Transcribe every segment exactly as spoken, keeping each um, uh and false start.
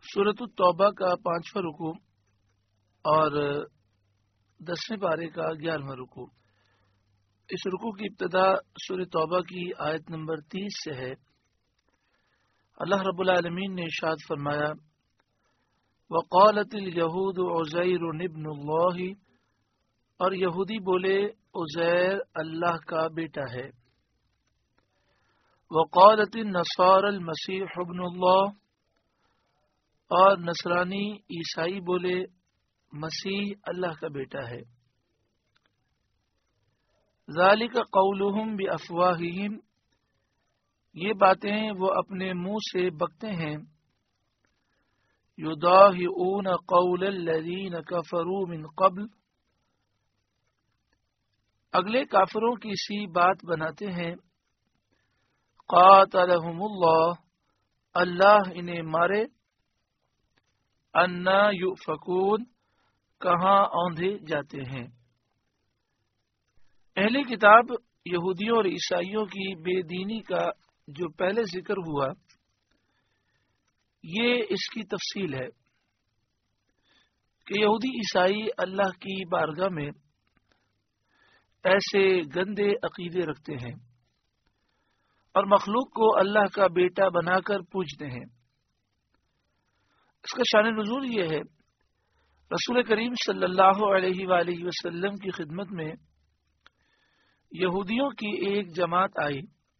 سورۃ التوبہ کا پانچواں رکوع اور دسویں پارے کا گیارہواں رکوع۔ اس رکوع کی ابتدا سورۃ توبہ کی آیت نمبر تیس سے ہے۔ اللہ رب العالمین نے ارشاد فرمایا، وقالت الیہود عزیر ابن اللہ، اور یہودی بولے عزیر اللہ کا بیٹا ہے۔ وقالت النصارى المسیح ابن اللہ، اور نصرانی عیسائی بولے مسیح اللہ کا بیٹا ہے۔ ذالک قولہم بافواہہم، یہ باتیں وہ اپنے منہ سے بکتے ہیں۔ یضاہئون قول الذین کفروا من قبل، اگلے کافروں کی سی بات بناتے ہیں۔ قاتلہم اللہ، اللہ انہیں مارے۔ انا یؤفکون، کہاں اوندھے جاتے ہیں۔ اہل کتاب یہودیوں اور عیسائیوں کی بے دینی کا جو پہلے ذکر ہوا، یہ اس کی تفصیل ہے کہ یہودی عیسائی اللہ کی بارگاہ میں ایسے گندے عقیدے رکھتے ہیں اور مخلوق کو اللہ کا بیٹا بنا کر پوجتے ہیں۔ اس کا شان نزول یہ ہے، رسول کریم صلی اللہ علیہ وآلہ وسلم کی خدمت میں یہودیوں کی ایک جماعت آئی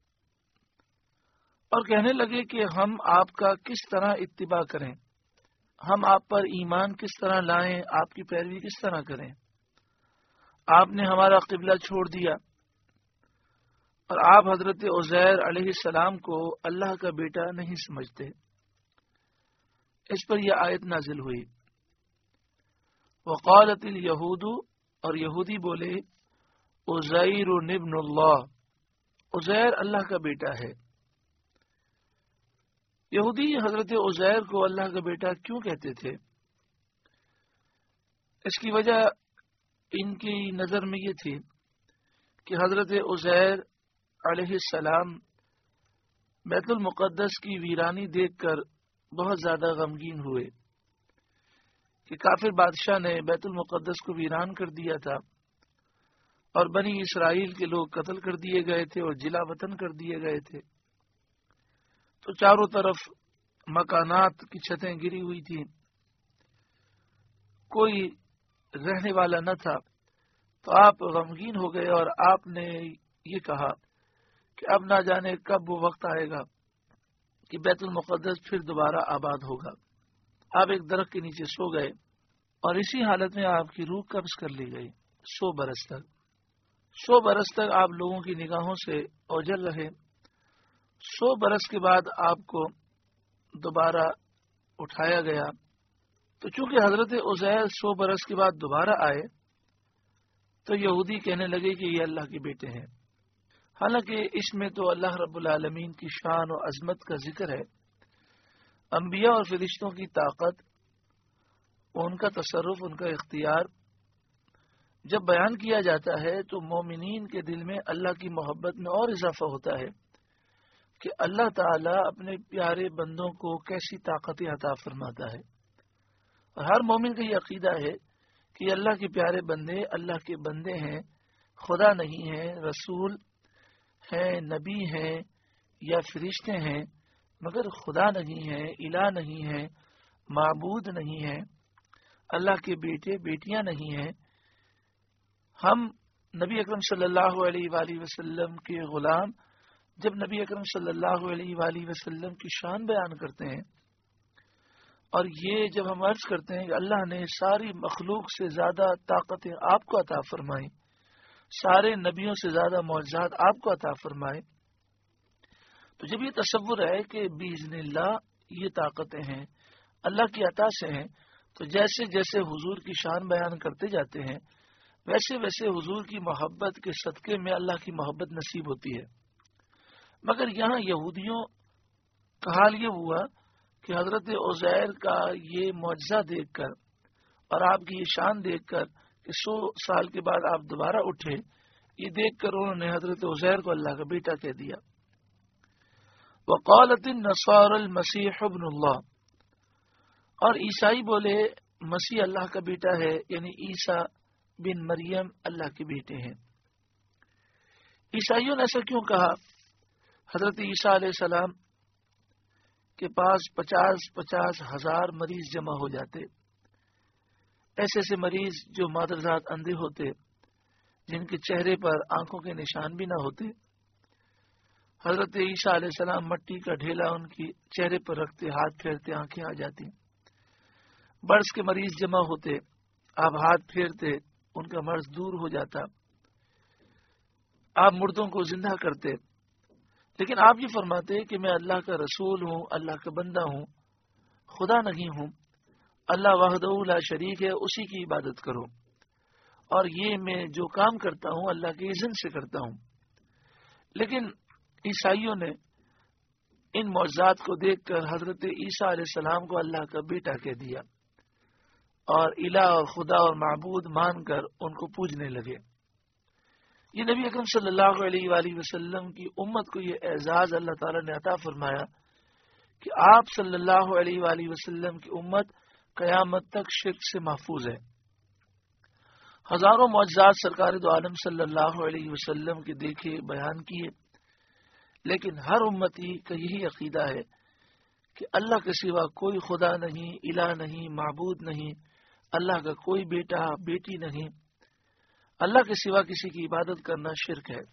اور کہنے لگے کہ ہم آپ کا کس طرح اتباع کریں، ہم آپ پر ایمان کس طرح لائیں، آپ کی پیروی کس طرح کریں۔ آپ نے ہمارا قبلہ چھوڑ دیا اور آپ حضرت عزیر علیہ السلام کو اللہ کا بیٹا نہیں سمجھتے۔ اس پر یہ آیت نازل ہوئی، وقالت الیہود، اور یہودی بولے عزیر ابن اللہ، عزیر اللہ کا بیٹا ہے۔ یہودی حضرت عزیر کو اللہ کا بیٹا کیوں کہتے تھے؟ اس کی وجہ ان کی نظر میں یہ تھی کہ حضرت عزیر علیہ السلام بیت المقدس کی ویرانی دیکھ کر بہت زیادہ غمگین ہوئے کہ کافر بادشاہ نے بیت المقدس کو ویران کر دیا تھا اور بنی اسرائیل کے لوگ قتل کر دیے گئے تھے اور جلا وطن کر دیے گئے تھے۔ تو چاروں طرف مکانات کی چھتیں گری ہوئی تھیں، کوئی رہنے والا نہ تھا۔ تو آپ غمگین ہو گئے اور آپ نے یہ کہا کہ اب نہ جانے کب وہ وقت آئے گا کہ بیت المقدس پھر دوبارہ آباد ہوگا۔ آپ ایک درخت کے نیچے سو گئے اور اسی حالت میں آپ کی روح قبض کر لی گئی۔ سو برس تک سو برس تک آپ لوگوں کی نگاہوں سے اوجھل رہے۔ سو برس کے بعد آپ کو دوبارہ اٹھایا گیا۔ تو چونکہ حضرت عزیر سو برس کے بعد دوبارہ آئے تو یہودی کہنے لگے کہ یہ اللہ کے بیٹے ہیں، حالانکہ اس میں تو اللہ رب العالمین کی شان و عظمت کا ذکر ہے۔ انبیاء اور فرشتوں کی طاقت، ان کا تصرف، ان کا اختیار جب بیان کیا جاتا ہے تو مومنین کے دل میں اللہ کی محبت میں اور اضافہ ہوتا ہے کہ اللہ تعالی اپنے پیارے بندوں کو کیسی طاقت عطا فرماتا ہے۔ اور ہر مومن کا یہ عقیدہ ہے کہ اللہ کے پیارے بندے اللہ کے بندے ہیں، خدا نہیں ہیں، رسول ہیں، نبی ہیں یا فرشتے ہیں، مگر خدا نہیں ہیں، الہ نہیں ہیں، معبود نہیں ہیں، اللہ کے بیٹے بیٹیاں نہیں ہیں۔ ہم نبی اکرم صلی اللہ علیہ وآلہ وسلم کے غلام جب نبی اکرم صلی اللہ علیہ وآلہ وسلم کی شان بیان کرتے ہیں اور یہ جب ہم عرض کرتے ہیں کہ اللہ نے ساری مخلوق سے زیادہ طاقتیں آپ کو عطا فرمائیں، سارے نبیوں سے زیادہ معجزات آپ کو عطا فرمائے، تو جب یہ تصور ہے کہ باذن اللہ یہ طاقتیں ہیں اللہ کی عطا سے ہیں، تو جیسے جیسے حضور کی شان بیان کرتے جاتے ہیں ویسے ویسے حضور کی محبت کے صدقے میں اللہ کی محبت نصیب ہوتی ہے۔ مگر یہاں یہودیوں کا حال یہ ہوا کہ حضرت عزیر کا یہ معجزہ دیکھ کر اور آپ کی یہ شان دیکھ کر کہ سو سال کے بعد آپ دوبارہ اٹھے، یہ دیکھ کر انہوں نے حضرت عزیر کو اللہ کا بیٹا کہہ دیا۔ وقالت النصارى المسیح ابن اللہ، اور عیسائی بولے مسیح اللہ کا بیٹا ہے، یعنی عیسیٰ بن مریم اللہ کے بیٹے ہیں۔ عیسائیوں نے ایسا کیوں کہا؟ حضرت عیسیٰ علیہ السلام کے پاس پچاس پچاس ہزار مریض جمع ہو جاتے، ایسے ایسے مریض جو مادرزاد اندھے ہوتے، جن کے چہرے پر آنکھوں کے نشان بھی نہ ہوتے۔ حضرت عیسیٰ علیہ السلام مٹی کا ڈھیلا ان کی چہرے پر رکھتے، ہاتھ پھیرتے، آنکھیں آ جاتی۔ برس کے مریض جمع ہوتے، آپ ہاتھ پھیرتے، ان کا مرض دور ہو جاتا۔ آپ مردوں کو زندہ کرتے، لیکن آپ یہ فرماتے کہ میں اللہ کا رسول ہوں، اللہ کا بندہ ہوں، خدا نہیں ہوں، اللہ وحدہ لا شریک ہے، اسی کی عبادت کرو، اور یہ میں جو کام کرتا ہوں اللہ کے اذن سے کرتا ہوں۔ لیکن عیسائیوں نے ان معجزات کو دیکھ کر حضرت عیسیٰ علیہ السلام کو اللہ کا بیٹا کہہ دیا، اور الہ اور خدا اور معبود مان کر ان کو پوجنے لگے۔ یہ نبی اکرم صلی اللہ علیہ وآلہ وسلم کی امت کو یہ اعزاز اللہ تعالی نے عطا فرمایا کہ آپ صلی اللہ علیہ وآلہ وسلم کی امت قیامت تک شرک سے محفوظ ہے۔ ہزاروں معجزات سرکار دو عالم صلی اللہ علیہ وسلم کے دیکھے، بیان کیے، لیکن ہر امتی کا یہی عقیدہ ہے کہ اللہ کے سوا کوئی خدا نہیں، الہ نہیں، معبود نہیں، اللہ کا کوئی بیٹا بیٹی نہیں، اللہ کے سوا کسی کی عبادت کرنا شرک ہے۔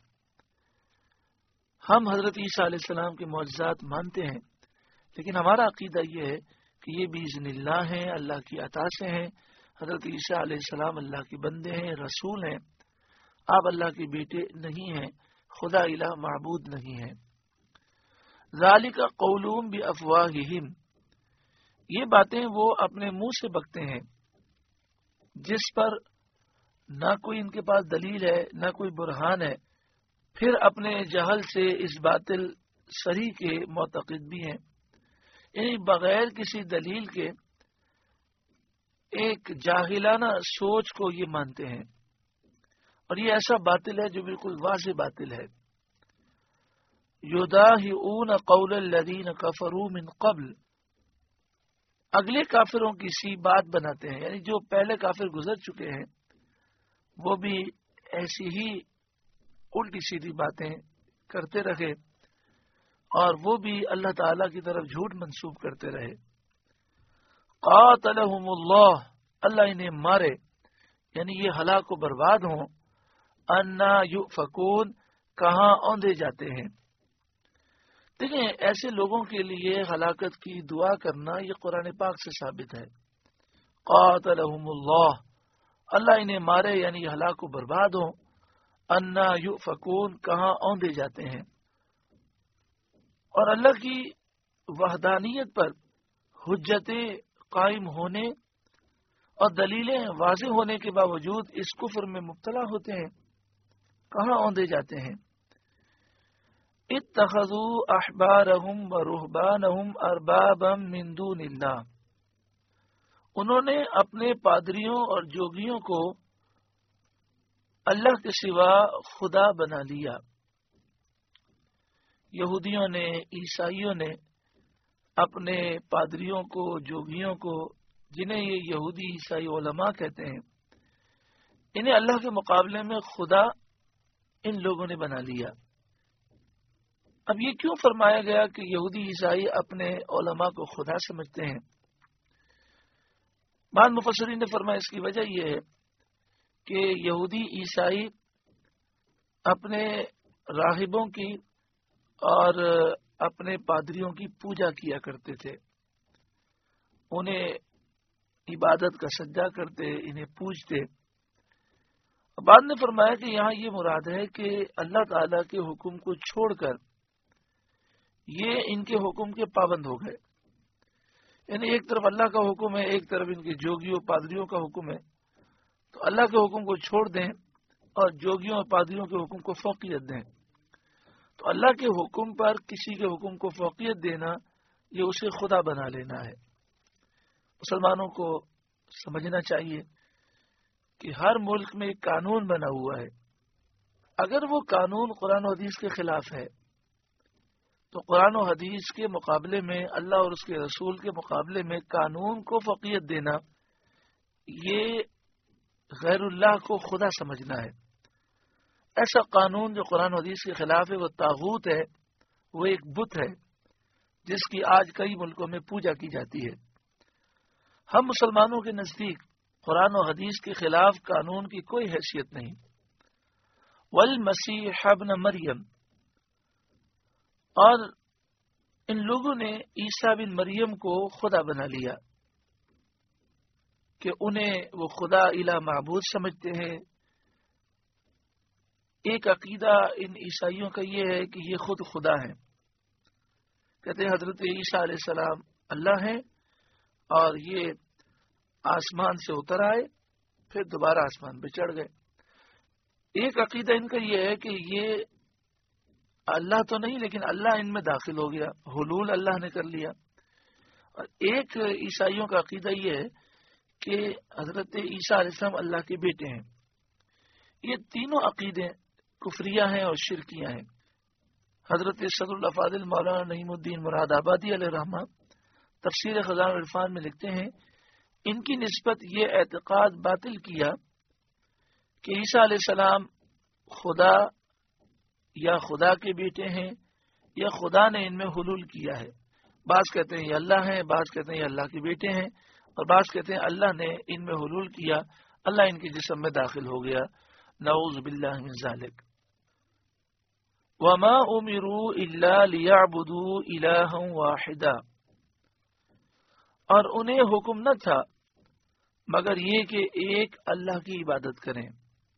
ہم حضرت عیسیٰ علیہ السلام کے معجزات مانتے ہیں، لیکن ہمارا عقیدہ یہ ہے کہ یہ باذن اللہ ہیں، اللہ کی عطا سے ہیں۔ حضرت عیسیٰ علیہ السلام اللہ کے بندے ہیں، رسول ہیں، آپ اللہ کے بیٹے نہیں ہیں، خدا الہ معبود نہیں ہے۔ ذالک قولہم بافواہہم، یہ باتیں وہ اپنے منہ سے بکتے ہیں، جس پر نہ کوئی ان کے پاس دلیل ہے، نہ کوئی برہان ہے، پھر اپنے جہل سے اس باطل صریح کے معتقد بھی ہیں، یعنی بغیر کسی دلیل کے ایک جاہلانہ سوچ کو یہ مانتے ہیں، اور یہ ایسا باطل ہے جو بالکل واضح باطل ہے۔ یداہئون قول الذین کفروا من قبل، اگلے کافروں کی سی بات بناتے ہیں، یعنی جو پہلے کافر گزر چکے ہیں وہ بھی ایسی ہی الٹی سیدھی باتیں کرتے رہے، اور وہ بھی اللہ تعالی کی طرف جھوٹ منسوب کرتے رہے۔ قاتلہم اللہ، اللہ انہیں مارے، یعنی یہ ہلاک و برباد ہوں۔ انا یؤفکون، کہاں اوندے جاتے ہیں۔ دیکھیں، ایسے لوگوں کے لیے ہلاکت کی دعا کرنا یہ قرآن پاک سے ثابت ہے۔ قاتلہم اللہ، اللہ انہیں مارے، یعنی یہ ہلاک و برباد ہوں۔ انا یؤفکون، کہاں اوندے جاتے ہیں۔ اور اللہ کی وحدانیت پر حجتیں قائم ہونے اور دلیلیں واضح ہونے کے باوجود اس کفر میں مبتلا ہوتے ہیں، کہاں اوندے جاتے ہیں۔ اتخذوا احبارهم ورهبانهم اربابا من دون اللہ، انہوں نے اپنے پادریوں اور جوگیوں کو اللہ کے سوا خدا بنا لیا۔ یہودیوں نے، عیسائیوں نے اپنے پادریوں کو، جوگیوں کو، جنہیں یہ یہودی عیسائی علماء کہتے ہیں، انہیں اللہ کے مقابلے میں خدا ان لوگوں نے بنا لیا۔ اب یہ کیوں فرمایا گیا کہ یہودی عیسائی اپنے علماء کو خدا سمجھتے ہیں؟ بعض مفسرین نے فرمایا اس کی وجہ یہ ہے کہ یہودی عیسائی اپنے راہبوں کی اور اپنے پادریوں کی پوجا کیا کرتے تھے، انہیں عبادت کا سجدہ کرتے، انہیں پوجتے۔ بعد نے فرمایا کہ یہاں یہ مراد ہے کہ اللہ تعالی کے حکم کو چھوڑ کر یہ ان کے حکم کے پابند ہو گئے، یعنی ایک طرف اللہ کا حکم ہے، ایک طرف ان کے جوگیوں پادریوں کا حکم ہے، تو اللہ کے حکم کو چھوڑ دیں اور جوگیوں اور پادریوں کے حکم کو فوقیت دیں۔ تو اللہ کے حکم پر کسی کے حکم کو فوقیت دینا، یہ اسے خدا بنا لینا ہے۔ مسلمانوں کو سمجھنا چاہیے کہ ہر ملک میں ایک قانون بنا ہوا ہے، اگر وہ قانون قرآن و حدیث کے خلاف ہے تو قرآن و حدیث کے مقابلے میں، اللہ اور اس کے رسول کے مقابلے میں قانون کو فوقیت دینا، یہ غیر اللہ کو خدا سمجھنا ہے۔ ایسا قانون جو قرآن و حدیث کے خلاف ہے وہ طاغوت ہے، وہ ایک بت ہے جس کی آج کئی ملکوں میں پوجا کی جاتی ہے۔ ہم مسلمانوں کے نزدیک قرآن و حدیث کے خلاف قانون کی کوئی حیثیت نہیں۔ والمسیح ابن مریم، اور ان لوگوں نے عیسیٰ بن مریم کو خدا بنا لیا کہ انہیں وہ خدا الہ معبود سمجھتے ہیں۔ ایک عقیدہ ان عیسائیوں کا یہ ہے کہ یہ خود خدا ہیں، کہتے ہیں حضرت عیسیٰ علیہ السلام اللہ ہیں اور یہ آسمان سے اتر آئے پھر دوبارہ آسمان پہ چڑھ گئے۔ ایک عقیدہ ان کا یہ ہے کہ یہ اللہ تو نہیں لیکن اللہ ان میں داخل ہو گیا، حلول اللہ نے کر لیا۔ اور ایک عیسائیوں کا عقیدہ یہ ہے کہ حضرت عیسیٰ علیہ السلام اللہ کے بیٹے ہیں۔ یہ تینوں عقیدے کفریہ ہیں اور شرکیہ ہیں۔ حضرت صدر الافاضل مولانا نعیم الدین مراد آبادی علیہ الرحمہ تفسیر خزانہ العرفان میں لکھتے ہیں، ان کی نسبت یہ اعتقاد باطل کیا کہ عیسیٰ علیہ السلام خدا یا خدا کے بیٹے ہیں یا خدا نے ان میں حلول کیا ہے۔ بعض کہتے ہیں یہ اللہ ہیں، بعض کہتے ہیں یہ اللہ کے بیٹے ہیں، اور بعض کہتے ہیں اللہ نے ان میں حلول کیا، اللہ ان کے جسم میں داخل ہو گیا۔ نعوذ باللہ من ذالک۔ وما امروا الا ليعبدوا الها واحدا، اور انہیں حکم نہ تھا مگر یہ کہ ایک اللہ کی عبادت کریں۔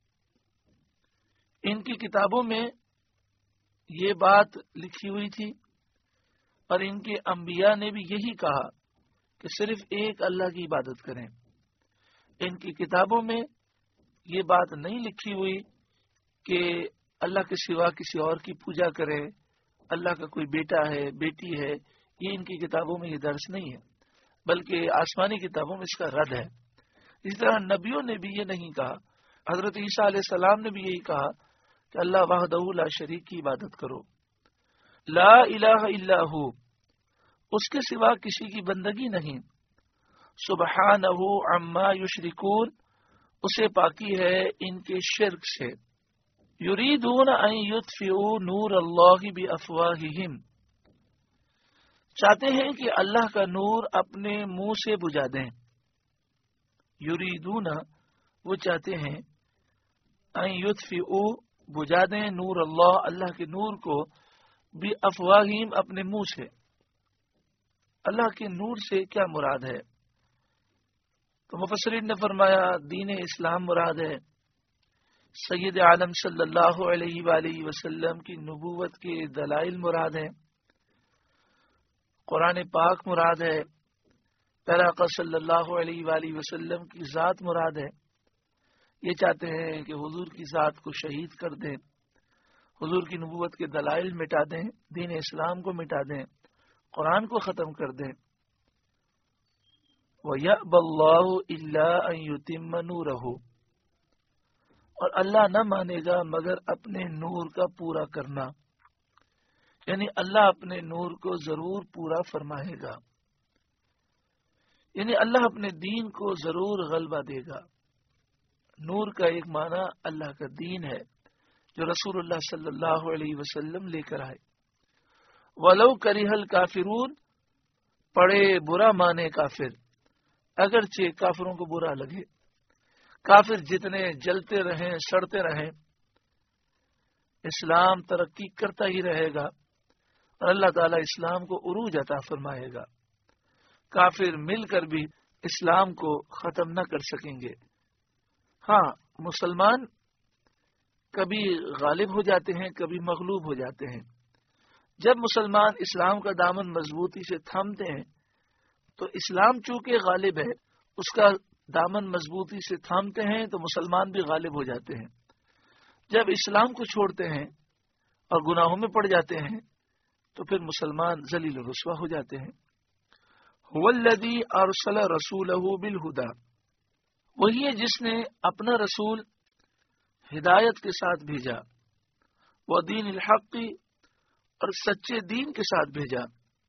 ان کی کتابوں میں یہ بات لکھی ہوئی تھی اور ان کے انبیاء نے بھی یہی کہا کہ صرف ایک اللہ کی عبادت کریں۔ ان کی کتابوں میں یہ بات نہیں لکھی ہوئی کہ اللہ کے سوا کسی اور کی پوجا کرے، اللہ کا کوئی بیٹا ہے، بیٹی ہے، یہ ان کی کتابوں میں یہ درس نہیں ہے، بلکہ آسمانی کتابوں میں اس کا رد ہے۔ اسی طرح نبیوں نے بھی یہ نہیں کہا۔ حضرت عیسیٰ علیہ السلام نے بھی یہی کہا کہ اللہ وحدہ لا شریک کی عبادت کرو، لا الہ الا ہو، اس کے سوا کسی کی بندگی نہیں، سبحانہ عما یشرکون، اسے پاکی ہے ان کے شرک سے، یریدون ان یطفئوا نور اللہ بافواہہم، چاہتے ہیں کہ اللہ کا نور اپنے منہ سے بجھا دیں۔ یریدون، وہ چاہتے ہیں، ان یطفئوا، بجھا دیں، نور اللہ، اللہ کے نور کو، بافواہہم، اپنے منہ سے۔ اللہ کے نور سے کیا مراد ہے؟ تو مفسرین نے فرمایا دین اسلام مراد ہے، سید عالم صلی اللہ علیہ وآلہ وسلم کی نبوت کے دلائل مراد ہیں، قرآن پاک مراد ہے، پیارا آقا صلی اللہ علیہ وآلہ وسلم کی ذات مراد ہے۔ یہ چاہتے ہیں کہ حضور کی ذات کو شہید کر دیں، حضور کی نبوت کے دلائل مٹا دیں، دین اسلام کو مٹا دیں، قرآن کو ختم کر دیں۔ وَيَأْبَى اللَّهُ إِلَّا أَن يُتِمَّ نُورَهُ، اور اللہ نہ مانے گا مگر اپنے نور کا پورا کرنا، یعنی اللہ اپنے نور کو ضرور پورا فرمائے گا، یعنی اللہ اپنے دین کو ضرور غلبہ دے گا۔ نور کا ایک معنی اللہ کا دین ہے جو رسول اللہ صلی اللہ علیہ وسلم لے کر آئے۔ وَلَوْ كَرِهَ الْكَافِرُونَ، پڑے برا مانے کافر، اگرچہ کافروں کو برا لگے، کافر جتنے جلتے رہیں، سڑتے رہیں، اسلام ترقی کرتا ہی رہے گا اور اللہ تعالیٰ اسلام کو عروج عطا فرمائے گا۔ کافر مل کر بھی اسلام کو ختم نہ کر سکیں گے۔ ہاں، مسلمان کبھی غالب ہو جاتے ہیں، کبھی مغلوب ہو جاتے ہیں۔ جب مسلمان اسلام کا دامن مضبوطی سے تھامتے ہیں تو اسلام چونکہ غالب ہے، اس کا دامن مضبوطی سے تھامتے ہیں تو مسلمان بھی غالب ہو جاتے ہیں۔ جب اسلام کو چھوڑتے ہیں اور گناہوں میں پڑ جاتے ہیں تو پھر مسلمان ذلیل و رسوا ہو جاتے ہیں۔ هو الذی ارسل رسولہ بالہدی، وہی ہے جس نے اپنا رسول ہدایت کے ساتھ بھیجا، ودین الحق، اور سچے دین کے ساتھ بھیجا،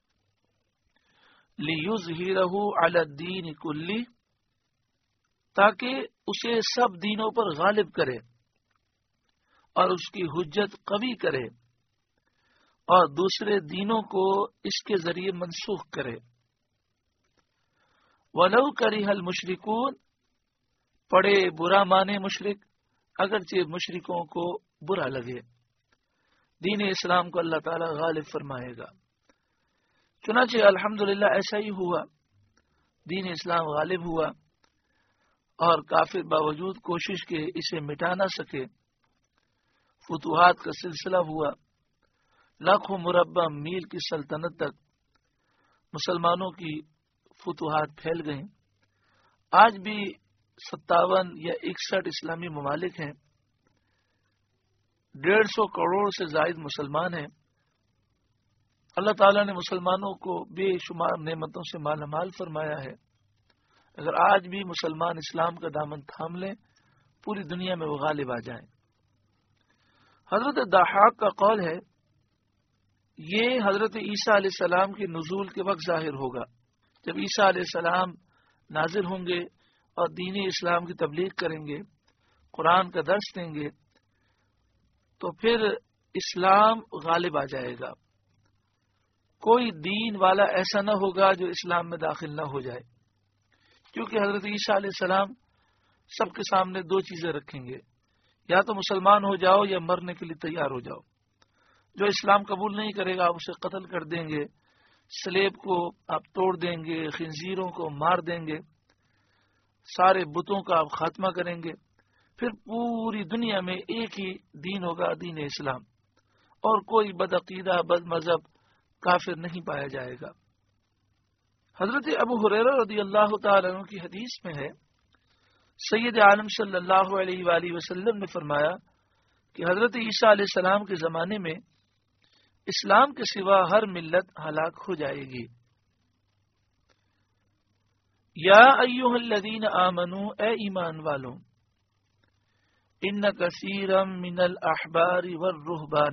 لِيُظْهِرَهُ عَلَى الدِّينِ كُلِّهِ، تاکہ اسے سب دینوں پر غالب کرے اور اس کی حجت قوی کرے اور دوسرے دینوں کو اس کے ذریعے منسوخ کرے۔ وَلَوْ كَرِهَ الْمُشْرِكُونَ، پڑے برا مانے مشرک، اگرچہ مشرکوں کو برا لگے، دین اسلام کو اللہ تعالی غالب فرمائے گا۔ چنانچہ الحمدللہ ایسا ہی ہوا، دین اسلام غالب ہوا اور کافر باوجود کوشش کے اسے مٹا نہ سکے، فتوحات کا سلسلہ ہوا، لاکھوں مربع میل کی سلطنت تک مسلمانوں کی فتوحات پھیل گئیں۔ آج بھی ستاون یا اکسٹھ اسلامی ممالک ہیں، ڈیڑھ سو کروڑ سے زائد مسلمان ہیں۔ اللہ تعالیٰ نے مسلمانوں کو بے شمار نعمتوں سے مالا مال فرمایا ہے۔ اگر آج بھی مسلمان اسلام کا دامن تھام لیں، پوری دنیا میں وہ غالب آ جائیں۔ حضرت ضحاک کا قول ہے، یہ حضرت عیسیٰ علیہ السلام کے نزول کے وقت ظاہر ہوگا، جب عیسیٰ علیہ السلام نازل ہوں گے اور دین اسلام کی تبلیغ کریں گے، قرآن کا درس دیں گے، تو پھر اسلام غالب آ جائے گا۔ کوئی دین والا ایسا نہ ہوگا جو اسلام میں داخل نہ ہو جائے، کیونکہ حضرت عیسیٰ علیہ السلام سب کے سامنے دو چیزیں رکھیں گے، یا تو مسلمان ہو جاؤ یا مرنے کے لیے تیار ہو جاؤ۔ جو اسلام قبول نہیں کرے گا آپ اسے قتل کر دیں گے، سلیب کو آپ توڑ دیں گے، خنزیروں کو مار دیں گے، سارے بتوں کا آپ خاتمہ کریں گے، پھر پوری دنیا میں ایک ہی دین ہوگا، دین اسلام، اور کوئی بدعقیدہ بد مذہب کافر نہیں پایا جائے گا۔ حضرت ابو ہریرہ رضی اللہ تعالی عنہ کی حدیث میں ہے، سید عالم صلی اللہ علیہ وآلہ وسلم نے فرمایا کہ حضرت عیسیٰ علیہ السلام کے زمانے میں اسلام کے سوا ہر ملت ہلاک ہو جائے گی۔ یا ایھا الذین آمنوا، اے ایمان والوں، ان کثیرا من الاحبار والرہبان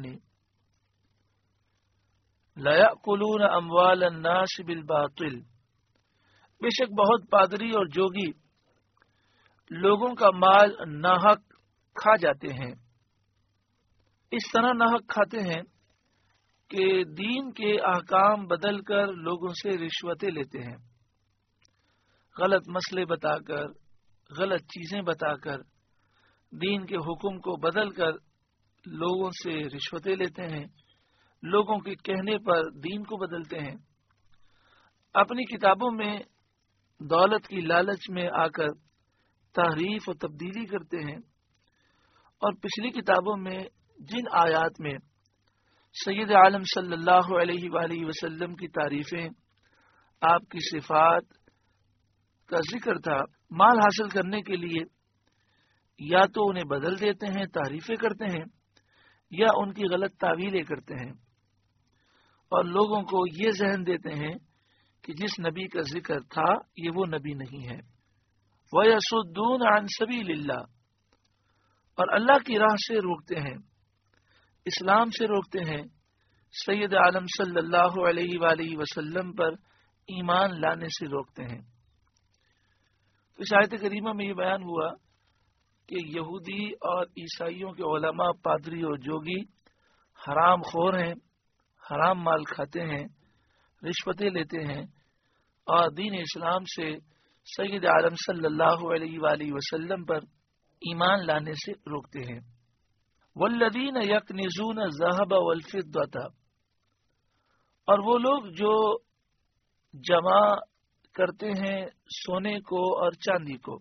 لَيَأْكُلُونَ أَمْوَالَ النَّاسِ بِالْبَاطِلِ، بے شک بہت پادری اور جوگی لوگوں کا مال ناحق کھا جاتے ہیں۔ اس طرح ناحق کھاتے ہیں کہ دین کے احکام بدل کر لوگوں سے رشوتیں لیتے ہیں، غلط مسئلے بتا کر، غلط چیزیں بتا کر، دین کے حکم کو بدل کر لوگوں سے رشوتیں لیتے ہیں، لوگوں کے کہنے پر دین کو بدلتے ہیں، اپنی کتابوں میں دولت کی لالچ میں آ کر تحریف و تبدیلی کرتے ہیں، اور پچھلی کتابوں میں جن آیات میں سید عالم صلی اللہ علیہ وآلہ وسلم کی تعریفیں، آپ کی صفات کا ذکر تھا، مال حاصل کرنے کے لیے یا تو انہیں بدل دیتے ہیں، تعریفیں کرتے ہیں، یا ان کی غلط تعویلیں کرتے ہیں، اور لوگوں کو یہ ذہن دیتے ہیں کہ جس نبی کا ذکر تھا یہ وہ نبی نہیں ہے۔ وَيَصُدُّونَ عَن سَبِيلِ اللَّهِ، اور اللہ کی راہ سے روکتے ہیں، اسلام سے روکتے ہیں، سید عالم صلی اللہ علیہ وآلہ وسلم پر ایمان لانے سے روکتے ہیں۔ تو اس آیت کریمہ میں یہ بیان ہوا کہ یہودی اور عیسائیوں کے علماء، پادری اور جوگی حرام خور ہیں، حرام مال کھاتے ہیں، رشوتیں لیتے ہیں، اور دین اسلام سے سید عالم صلی اللہ علیہ وآلہ وسلم پر ایمان لانے سے روکتے ہیں۔ والذین یکنزون الذھب والفضة، اور وہ لوگ جو جمع کرتے ہیں سونے کو اور چاندی کو،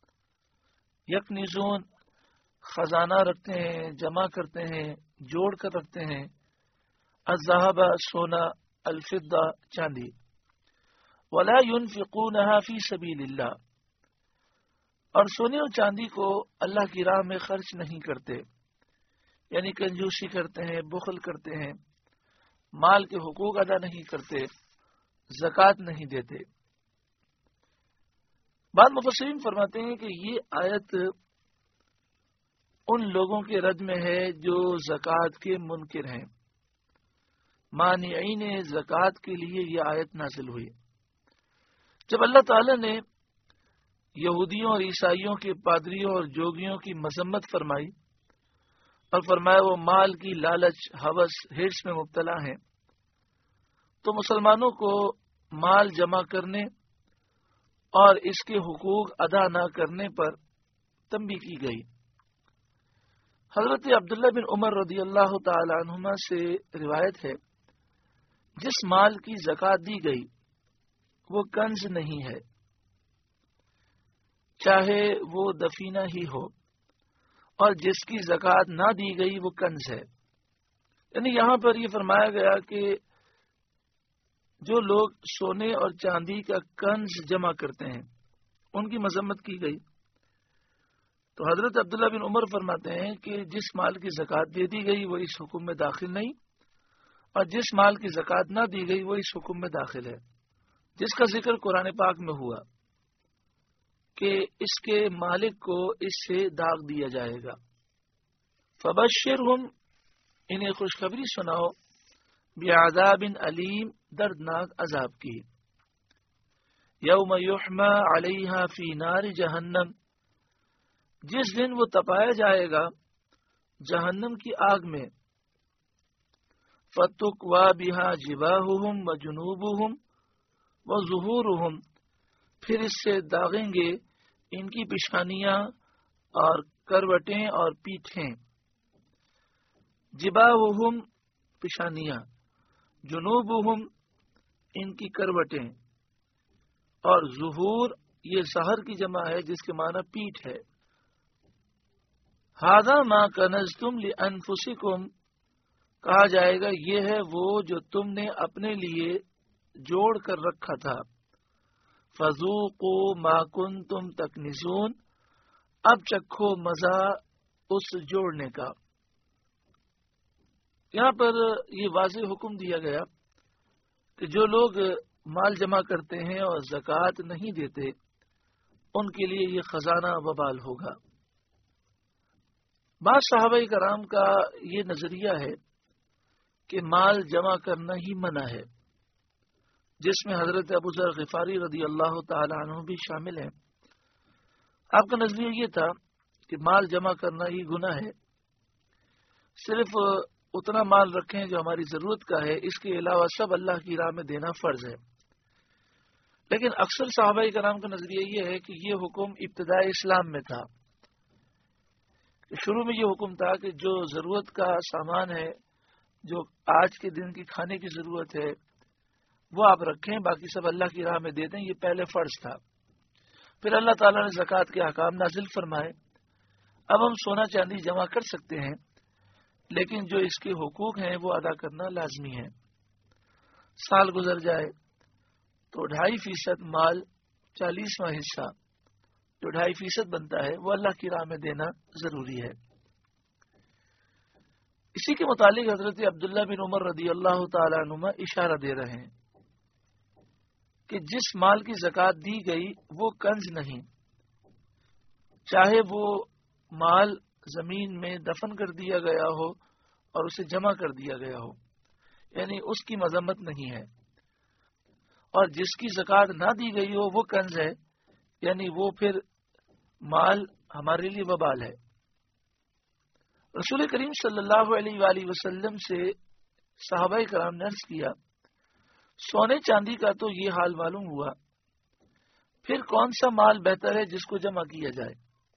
یکنزون خزانہ رکھتے ہیں، جمع کرتے ہیں، جوڑ کر رکھتے ہیں، الذھب سونا، الفضہ چاندی، ولا ينفقونها فی سبیل اللہ، اور سونے اور چاندی کو اللہ کی راہ میں خرچ نہیں کرتے، یعنی کنجوسی کرتے ہیں، بخل کرتے ہیں، مال کے حقوق ادا نہیں کرتے، زکوٰۃ نہیں دیتے۔ بعض مفسرین فرماتے ہیں کہ یہ آیت ان لوگوں کے رد میں ہے جو زکوٰۃ کے منکر ہیں، مانعین زکوٰۃ کے لیے یہ آیت نازل ہوئی۔ جب اللہ تعالی نے یہودیوں اور عیسائیوں کے پادریوں اور جوگیوں کی مذمت فرمائی اور فرمایا وہ مال کی لالچ، ہوس، ہرس میں مبتلا ہیں، تو مسلمانوں کو مال جمع کرنے اور اس کے حقوق ادا نہ کرنے پر تنبیہ کی گئی۔ حضرت عبداللہ بن عمر رضی اللہ تعالی عنہما سے روایت ہے، جس مال کی زکوٰۃ دی گئی وہ کنز نہیں ہے، چاہے وہ دفینہ ہی ہو، اور جس کی زکوٰۃ نہ دی گئی وہ کنز ہے۔ یعنی یہاں پر یہ فرمایا گیا کہ جو لوگ سونے اور چاندی کا کنز جمع کرتے ہیں ان کی مذمت کی گئی۔ تو حضرت عبداللہ بن عمر فرماتے ہیں کہ جس مال کی زکوٰۃ دے دی گئی وہ اس حکم میں داخل نہیں، اور جس مال کی زکوٰۃ نہ دی گئی وہ اس حکم میں داخل ہے، جس کا ذکر قرآن پاک میں ہوا کہ اس کے مالک کو اس سے داغ دیا جائے گا۔ فبشرہم، انہیں خوشخبری سناؤ، بعذاب علیم، دردناک عذاب کی۔ یوم یحمى علیہا فی نار جہنم، جس دن وہ تپایا جائے گا جہنم کی آگ میں۔ فتکوی بہا جباہہم وجنوبہم وظہورہم، پھر اس سے داغیں گے ان کی پیشانیاں اور کروٹیں اور پیٹھیں۔ جباہہم پیشانیاں، جنوبہم ان کی کروٹیں، اور ظہور یہ ظہر کی جمع ہے جس کے معنی پیٹھ ہے۔ ھذا ما کنزتم لانفسکم، کہا جائے گا یہ ہے وہ جو تم نے اپنے لیے جوڑ کر رکھا تھا۔ فذوقوا ما کنتم تکنزون، اب چکھو مزہ اس جوڑنے کا۔ یہاں پر یہ واضح حکم دیا گیا کہ جو لوگ مال جمع کرتے ہیں اور زکوٰۃ نہیں دیتے ان کے لیے یہ خزانہ وبال ہوگا۔ بعض صحابہ کرام کا یہ نظریہ ہے کہ مال جمع کرنا ہی منع ہے، جس میں حضرت ابو ذر غفاری رضی اللہ تعالی عنہ بھی شامل ہیں۔ آپ کا نظریہ یہ تھا کہ مال جمع کرنا ہی گناہ ہے، صرف اتنا مال رکھیں جو ہماری ضرورت کا ہے، اس کے علاوہ سب اللہ کی راہ میں دینا فرض ہے۔ لیکن اکثر صحابہ کرام کا نظریہ یہ ہے کہ یہ حکم ابتدائی اسلام میں تھا، کہ شروع میں یہ حکم تھا کہ جو ضرورت کا سامان ہے، جو آج کے دن کی کھانے کی ضرورت ہے وہ آپ رکھیں، باقی سب اللہ کی راہ میں دے دیں، یہ پہلے فرض تھا۔ پھر اللہ تعالیٰ نے زکوٰۃ کے احکام نازل فرمائے۔ اب ہم سونا چاندی جمع کر سکتے ہیں، لیکن جو اس کے حقوق ہیں وہ ادا کرنا لازمی ہے۔ سال گزر جائے تو ڈھائی فیصد مال، چالیسواں حصہ جو ڈھائی فیصد بنتا ہے وہ اللہ کی راہ میں دینا ضروری ہے۔ اسی کے متعلق حضرت عبداللہ بن عمر رضی اللہ تعالی عنہما اشارہ دے رہے ہیں کہ جس مال کی زکوٰۃ دی گئی وہ کنز نہیں، چاہے وہ مال زمین میں دفن کر دیا گیا ہو اور اسے جمع کر دیا گیا ہو، یعنی اس کی مذمت نہیں ہے، اور جس کی زکوٰۃ نہ دی گئی ہو وہ کنز ہے، یعنی وہ پھر مال ہمارے لیے وبال ہے۔ رسول کریم صلی اللہ علیہ وآلہ وسلم سے صحابہ کرام نے عرض کیا، سونے چاندی کا تو یہ حال معلوم ہوا، پھر کون سا مال بہتر ہے جس کو جمع کیا جائے؟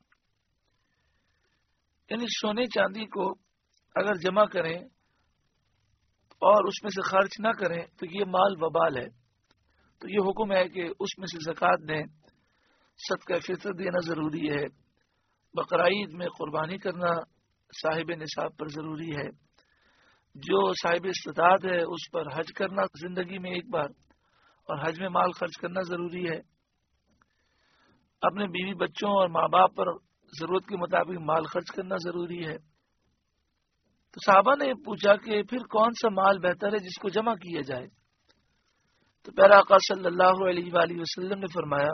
یعنی سونے چاندی کو اگر جمع کریں اور اس میں سے خرچ نہ کریں تو یہ مال وبال ہے، تو یہ حکم ہے کہ اس میں سے زکوٰۃ دیں، صدقہ فطر دینا ضروری ہے، بقرعید میں قربانی کرنا صاحب نصاب پر ضروری ہے، جو صاحب استطاعت ہے اس پر حج کرنا زندگی میں ایک بار، اور حج میں مال خرچ کرنا ضروری ہے، اپنے بیوی بچوں اور ماں باپ پر ضرورت کے مطابق مال خرچ کرنا ضروری ہے۔ تو صحابہ نے پوچھا کہ پھر کون سا مال بہتر ہے جس کو جمع کیا جائے؟ تو پیارا آقا صلی اللہ علیہ وآلہ وسلم نے فرمایا،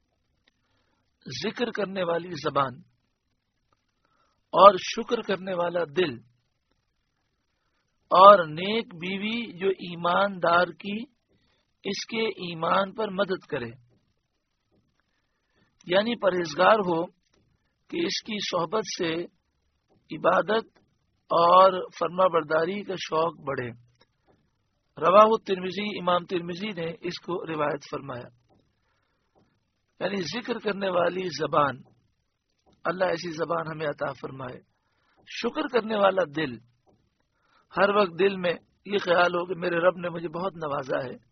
ذکر کرنے والی زبان اور شکر کرنے والا دل اور نیک بیوی جو ایماندار کی اس کے ایمان پر مدد کرے، یعنی پرہیزگار ہو کہ اس کی صحبت سے عبادت اور فرما برداری کا شوق بڑھے۔ رواہ ترمذی، امام ترمذی نے اس کو روایت فرمایا۔ یعنی ذکر کرنے والی زبان، اللہ ایسی زبان ہمیں عطا فرمائے۔ شکر کرنے والا دل، ہر وقت دل میں یہ خیال ہو کہ میرے رب نے مجھے بہت نوازا ہے،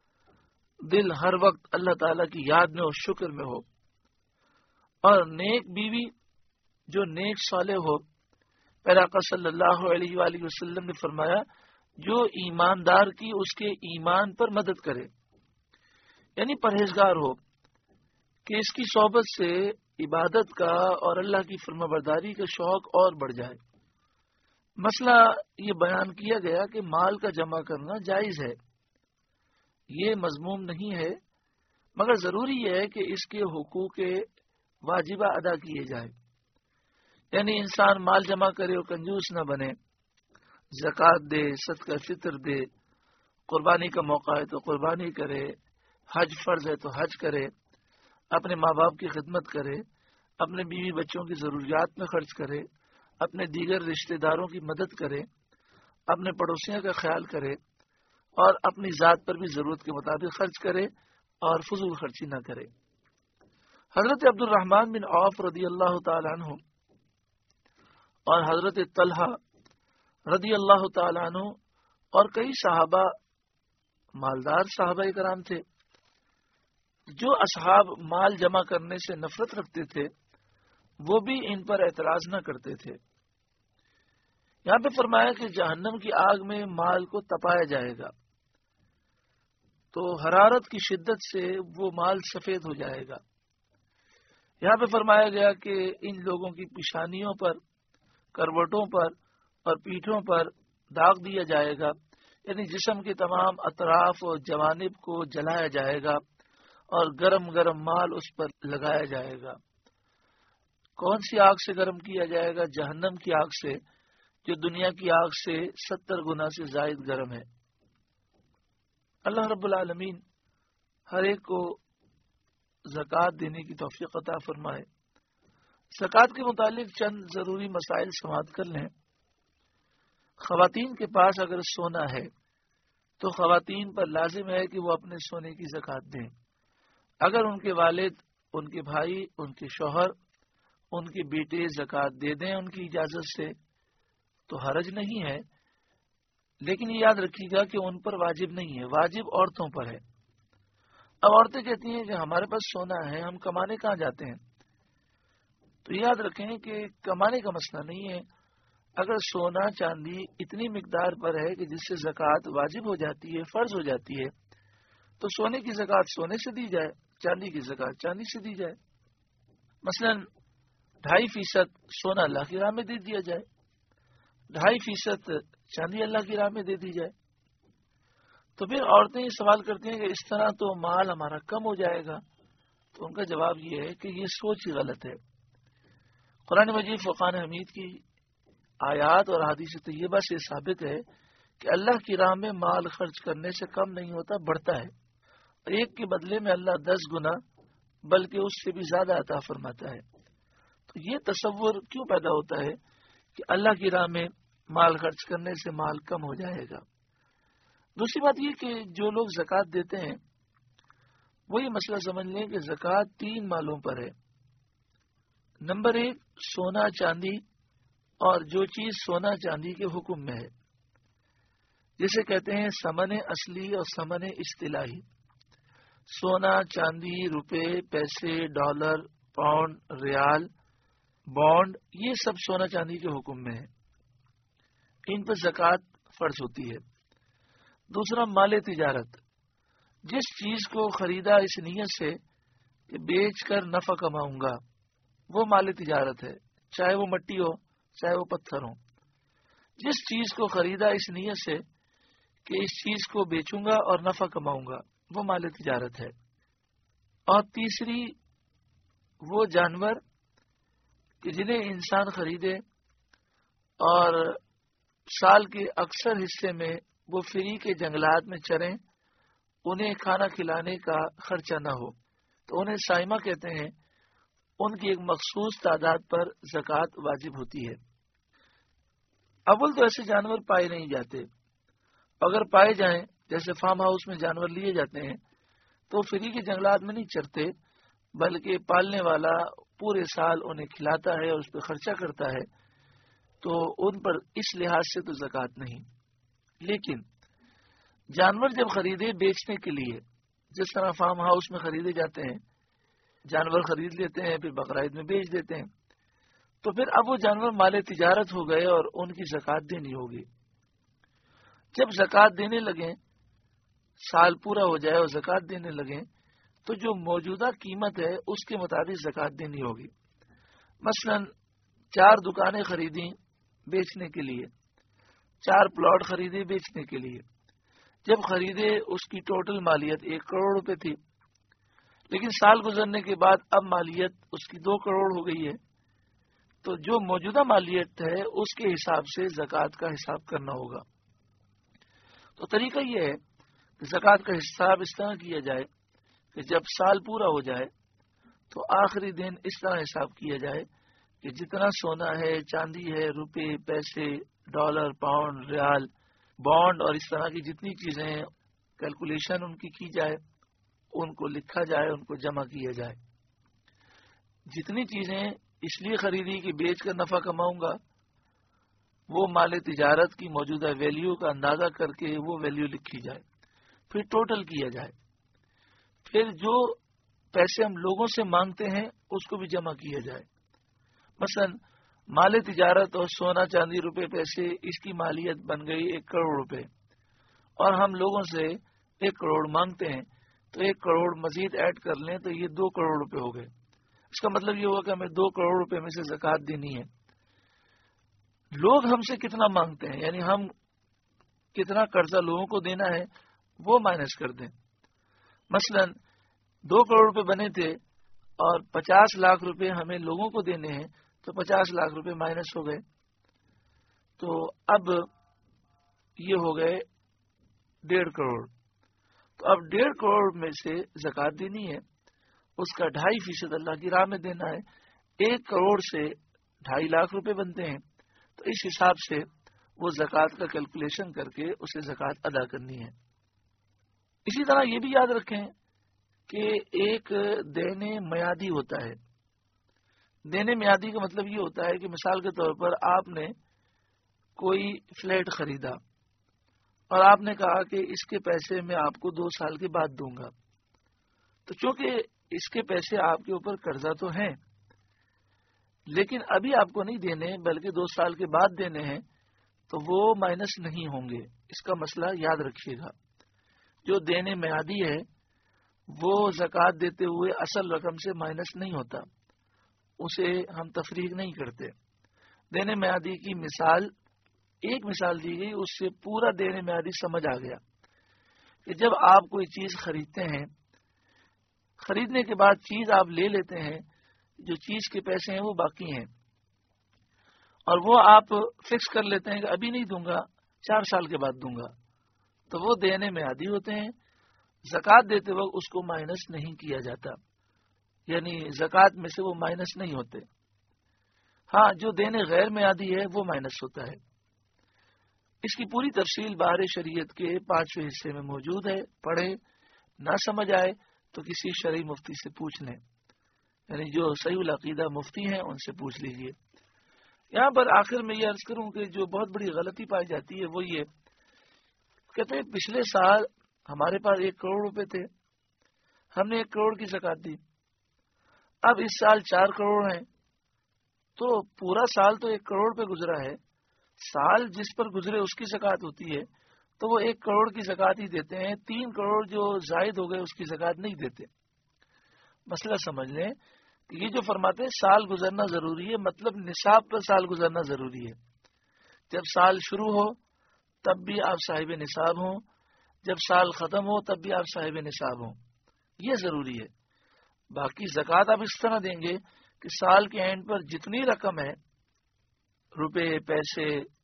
دل ہر وقت اللہ تعالیٰ کی یاد میں اور شکر میں ہو۔ اور نیک بیوی جو نیک صالح ہو، پہلا آقا صلی اللہ علیہ وآلہ وسلم نے فرمایا جو ایماندار کی اس کے ایمان پر مدد کرے، یعنی پرہیزگار ہو کہ اس کی صحبت سے عبادت کا اور اللہ کی فرما برداری کا شوق اور بڑھ جائے۔ مسئلہ یہ بیان کیا گیا کہ مال کا جمع کرنا جائز ہے، یہ مذموم نہیں ہے، مگر ضروری ہے کہ اس کے حقوق واجبہ ادا کیے جائیں۔ یعنی انسان مال جمع کرے اور کنجوس نہ بنے، زکوٰۃ دے، صدقہ فطر دے، قربانی کا موقع ہے تو قربانی کرے، حج فرض ہے تو حج کرے، اپنے ماں باپ کی خدمت کرے، اپنے بیوی بچوں کی ضروریات میں خرچ کرے، اپنے دیگر رشتہ داروں کی مدد کرے، اپنے پڑوسیوں کا خیال کرے، اور اپنی ذات پر بھی ضرورت کے مطابق خرچ کرے اور فضول خرچی نہ کرے۔ حضرت عبد الرحمن بن عوف رضی اللہ تعالی عنہ اور حضرت طلحہ رضی اللہ تعالی عنہ اور کئی صحابہ، مالدار صحابہ کرام تھے، جو اصحاب مال جمع کرنے سے نفرت رکھتے تھے وہ بھی ان پر اعتراض نہ کرتے تھے۔ یہاں پہ فرمایا کہ جہنم کی آگ میں مال کو تپایا جائے گا تو حرارت کی شدت سے وہ مال سفید ہو جائے گا۔ یہاں پہ فرمایا گیا کہ ان لوگوں کی پیشانیوں پر، کروٹوں پر اور پیٹھوں پر داغ دیا جائے گا، یعنی جسم کے تمام اطراف اور جوانب کو جلایا جائے گا اور گرم گرم مال اس پر لگایا جائے گا۔ کون سی آگ سے گرم کیا جائے گا؟ جہنم کی آگ سے، جو دنیا کی آگ سے ستر گنا سے زائد گرم ہے۔ اللہ رب العالمین ہر ایک کو زکوٰۃ دینے کی توفیق عطا فرمائے۔ زکوٰۃ کے متعلق چند ضروری مسائل سماعت کر لیں۔ خواتین کے پاس اگر سونا ہے تو خواتین پر لازم ہے کہ وہ اپنے سونے کی زکوٰۃ دیں۔ اگر ان کے والد، ان کے بھائی، ان کے شوہر، ان کے بیٹے زکوٰۃ دے دیں ان کی اجازت سے تو حرج نہیں ہے، لیکن یہ یاد رکھیے گا کہ ان پر واجب نہیں ہے، واجب عورتوں پر ہے۔ اب عورتیں کہتی ہیں کہ ہمارے پاس سونا ہے، ہم کمانے کہاں جاتے ہیں؟ تو یاد رکھیں کہ کمانے کا مسئلہ نہیں ہے۔ اگر سونا چاندی اتنی مقدار پر ہے کہ جس سے زکوٰۃ واجب ہو جاتی ہے، فرض ہو جاتی ہے، تو سونے کی زکوٰۃ سونے سے دی جائے، چاندی کی زکوٰۃ چاندی سے دی جائے۔ مثلا ڈھائی فیصد سونا اللہ کی راہ میں دے دیا جائے، ڈھائی فیصد چاندی اللہ کی راہ میں دے دی جائے۔ تو پھر عورتیں یہ سوال کرتی ہیں کہ اس طرح تو مال ہمارا کم ہو جائے گا، تو ان کا جواب یہ ہے کہ یہ سوچ ہی غلط ہے۔ قرآن مجید فرقان حمید کی آیات اور حدیث طیبہ سے ثابت ہے کہ اللہ کی راہ میں مال خرچ کرنے سے کم نہیں ہوتا، بڑھتا ہے، اور ایک کے بدلے میں اللہ دس گنا بلکہ اس سے بھی زیادہ عطا فرماتا ہے۔ تو یہ تصور کیوں پیدا ہوتا ہے کہ اللہ کی راہ میں مال خرچ کرنے سے مال کم ہو جائے گا؟ دوسری بات یہ کہ جو لوگ زکوٰۃ دیتے ہیں وہ یہ مسئلہ سمجھ لیں کہ زکوٰۃ تین مالوں پر ہے۔ نمبر ایک، سونا چاندی، اور جو چیز سونا چاندی کے حکم میں ہے، جسے کہتے ہیں ثمن اصلی اور ثمن اصطلاحی۔ سونا، چاندی، روپے، پیسے، ڈالر، پاؤنڈ، ریال، بانڈ، یہ سب سونا چاندی کے حکم میں ہے، ان پر زکوٰۃ فرض ہوتی ہے۔ دوسرا، مال تجارت، جس چیز کو خریدا اس نیت سے کہ بیچ کر نفع کماؤں گا، وہ مال تجارت ہے، چاہے وہ مٹی ہو چاہے وہ پتھر ہو۔ جس چیز کو خریدا اس نیت سے کہ اس چیز کو بیچوں گا اور نفع کماؤں گا، وہ مال تجارت ہے۔ اور تیسری، وہ جانور کہ جنہیں انسان خریدے اور سال کے اکثر حصے میں وہ فری کے جنگلات میں چریں، انہیں کھانا کھلانے کا خرچہ نہ ہو، تو انہیں سائمہ کہتے ہیں۔ ان کی ایک مخصوص تعداد پر زکوٰۃ واجب ہوتی ہے۔ اول تو ایسے جانور پائے نہیں جاتے، اگر پائے جائیں جیسے فارم ہاؤس میں جانور لیے جاتے ہیں تو فری کے جنگلات میں نہیں چرتے، بلکہ پالنے والا پورے سال انہیں کھلاتا ہے اور اس پہ خرچہ کرتا ہے، تو ان پر اس لحاظ سے تو زکوٰۃ نہیں۔ لیکن جانور جب خریدے بیچنے کے لیے، جس طرح فارم ہاؤس میں خریدے جاتے ہیں، جانور خرید لیتے ہیں پھر بقرعید میں بیچ دیتے ہیں، تو پھر اب وہ جانور مال تجارت ہو گئے اور ان کی زکوٰۃ دینی ہوگی۔ جب زکوٰۃ دینے لگیں، سال پورا ہو جائے اور زکوٰۃ دینے لگیں، تو جو موجودہ قیمت ہے اس کے مطابق زکوٰۃ دینی ہوگی۔ مثلا چار دکانیں خریدیں بیچنے کے لیے، چار پلاٹ خریدے بیچنے کے لیے، جب خریدے اس کی ٹوٹل مالیت ایک کروڑ روپے تھی، لیکن سال گزرنے کے بعد اب مالیت اس کی دو کروڑ ہو گئی ہے، تو جو موجودہ مالیت ہے اس کے حساب سے زکوٰۃ کا حساب کرنا ہوگا۔ تو طریقہ یہ ہے کہ زکوٰۃ کا حساب اس طرح کیا جائے کہ جب سال پورا ہو جائے تو آخری دن اس طرح حساب کیا جائے کہ جتنا سونا ہے، چاندی ہے، روپے، پیسے، ڈالر، پاؤنڈ، ریال، بانڈ اور اس طرح کی جتنی چیزیں ہیں، کیلکولیشن ان کی کی جائے، ان کو لکھا جائے، ان کو جمع کیا جائے۔ جتنی چیزیں اس لیے خریدی کہ بیچ کر نفع کماؤں گا، وہ مال تجارت کی موجودہ ویلیو کا اندازہ کر کے وہ ویلیو لکھی جائے، پھر ٹوٹل کیا جائے، پھر جو پیسے ہم لوگوں سے مانگتے ہیں اس کو بھی جمع کیا جائے۔ مثلا مال تجارت اور سونا، چاندی، روپے، پیسے، اس کی مالیت بن گئی ایک کروڑ روپے، اور ہم لوگوں سے ایک کروڑ مانگتے ہیں، تو ایک کروڑ مزید ایڈ کر لیں تو یہ دو کروڑ روپے ہو گئے۔ اس کا مطلب یہ ہوا کہ ہمیں دو کروڑ روپے میں سے زکوٰۃ دینی ہے۔ لوگ ہم سے کتنا مانگتے ہیں، یعنی ہم کتنا قرضہ لوگوں کو دینا ہے وہ مائنس کر دیں۔ مثلا دو کروڑ روپے بنے تھے اور پچاس لاکھ روپے ہمیں لوگوں کو دینے ہیں، تو پچاس لاکھ روپے مائنس ہو گئے، تو اب یہ ہو گئے ڈیڑھ کروڑ۔ تو اب ڈیڑھ کروڑ میں سے زکوٰۃ دینی ہے، اس کا ڈھائی فیصد اللہ کی راہ میں دینا ہے۔ ایک کروڑ سے ڈھائی لاکھ روپے بنتے ہیں، تو اس حساب سے وہ زکوٰۃ کا کیلکولیشن کر کے اسے زکوٰۃ ادا کرنی ہے۔ اسی طرح یہ بھی یاد رکھیں کہ ایک دینے میعادی ہوتا ہے۔ دینے میعادی کا مطلب یہ ہوتا ہے کہ مثال کے طور پر آپ نے کوئی فلیٹ خریدا اور آپ نے کہا کہ اس کے پیسے میں آپ کو دو سال کے بعد دوں گا، تو چونکہ اس کے پیسے آپ کے اوپر قرضہ تو ہیں لیکن ابھی آپ کو نہیں دینے بلکہ دو سال کے بعد دینے ہیں، تو وہ مائنس نہیں ہوں گے۔ اس کا مسئلہ یاد رکھیے گا۔ جو دینے میعادی ہے وہ زکوٰۃ دیتے ہوئے اصل رقم سے مائنس نہیں ہوتا، اسے ہم تفریق نہیں کرتے۔ دینے میعادی کی مثال ایک مثال دی گئی، اس سے پورا دینے میعادی سمجھ آ گیا کہ جب آپ کوئی چیز خریدتے ہیں، خریدنے کے بعد چیز آپ لے لیتے ہیں، جو چیز کے پیسے ہیں وہ باقی ہیں، اور وہ آپ فکس کر لیتے ہیں کہ ابھی نہیں دوں گا، چار سال کے بعد دوں گا، تو وہ دینے میعادی ہوتے ہیں۔ زکوٰۃ دیتے وقت اس کو مائنس نہیں کیا جاتا، یعنی زکوٰۃ میں سے وہ مائنس نہیں ہوتے۔ ہاں، جو دینے غیر میعادی ہے وہ مائنس ہوتا ہے۔ اس کی پوری تفصیل بہار شریعت کے پانچویں حصے میں موجود ہے، پڑھے، نہ سمجھ آئے تو کسی شرعی مفتی سے پوچھ لیں، یعنی جو صحیح العقیدہ مفتی ہیں ان سے پوچھ لیجئے۔ یہاں پر آخر میں یہ عرض کروں کہ جو بہت بڑی غلطی پائی جاتی ہے وہ یہ کہتے ہیں پچھلے سال ہمارے پاس ایک کروڑ روپے تھے، ہم نے ایک کروڑ کی زکوٰۃ دی، اب اس سال چار کروڑ ہیں، تو پورا سال تو ایک کروڑ پہ گزرا ہے، سال جس پر گزرے اس کی زکوٰۃ ہوتی ہے، تو وہ ایک کروڑ کی زکوٰۃ ہی دیتے ہیں، تین کروڑ جو زائد ہو گئے اس کی زکوٰۃ نہیں دیتے۔ مسئلہ سمجھ لیں کہ یہ جو فرماتے ہیں سال گزرنا ضروری ہے، مطلب نصاب پر سال گزرنا ضروری ہے۔ جب سال شروع ہو تب بھی آپ صاحب نصاب ہوں، جب سال ختم ہو تب بھی آپ صاحب نصاب ہوں، یہ ضروری ہے۔ باقی زکوٰۃ آپ اس طرح دیں گے کہ سال کے اینڈ پر جتنی رقم ہے، روپے، پیسے،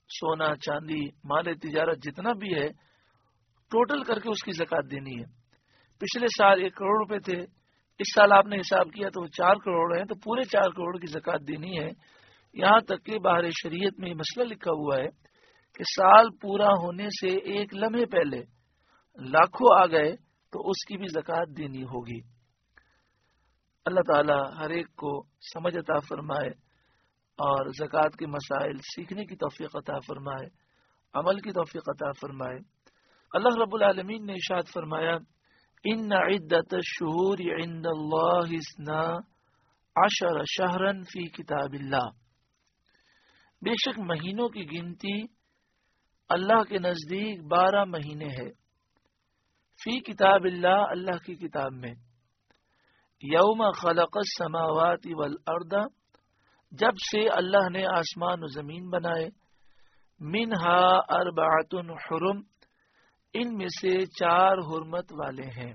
سونا چاندی مال تجارت جتنا بھی ہے ٹوٹل کر کے اس کی زکات دینی ہے. پچھلے سال ایک کروڑ روپے تھے, اس سال آپ نے حساب کیا تو وہ چار کروڑ ہیں, تو پورے چار کروڑ کی زکات دینی ہے. یہاں تک کہ باہر شریعت میں یہ مسئلہ لکھا ہوا ہے کہ سال پورا ہونے سے ایک لمحے پہلے لاکھوں آ گئے تو اس کی بھی زکات دینی ہوگی. اللہ تعالی ہر ایک کو سمجھ عطا فرمائے اور زکات کے مسائل سیکھنے کی توفیق عطا فرمائے, عمل کی توفیق عطا فرمائے. اللہ رب العالمین نے ارشاد فرمایا ان عدت الشہور عند اللہ اثنا عشر شہرا فی کتاب اللہ, بے شک مہینوں کی گنتی اللہ کے نزدیک بارہ مہینے ہے. فی کتاب اللہ, اللہ کی کتاب میں. یوم خلق السماوات والارض, جب سے اللہ نے آسمان و زمین بنائے. منہا اربعۃ حرم, ان میں سے چار حرمت والے ہیں.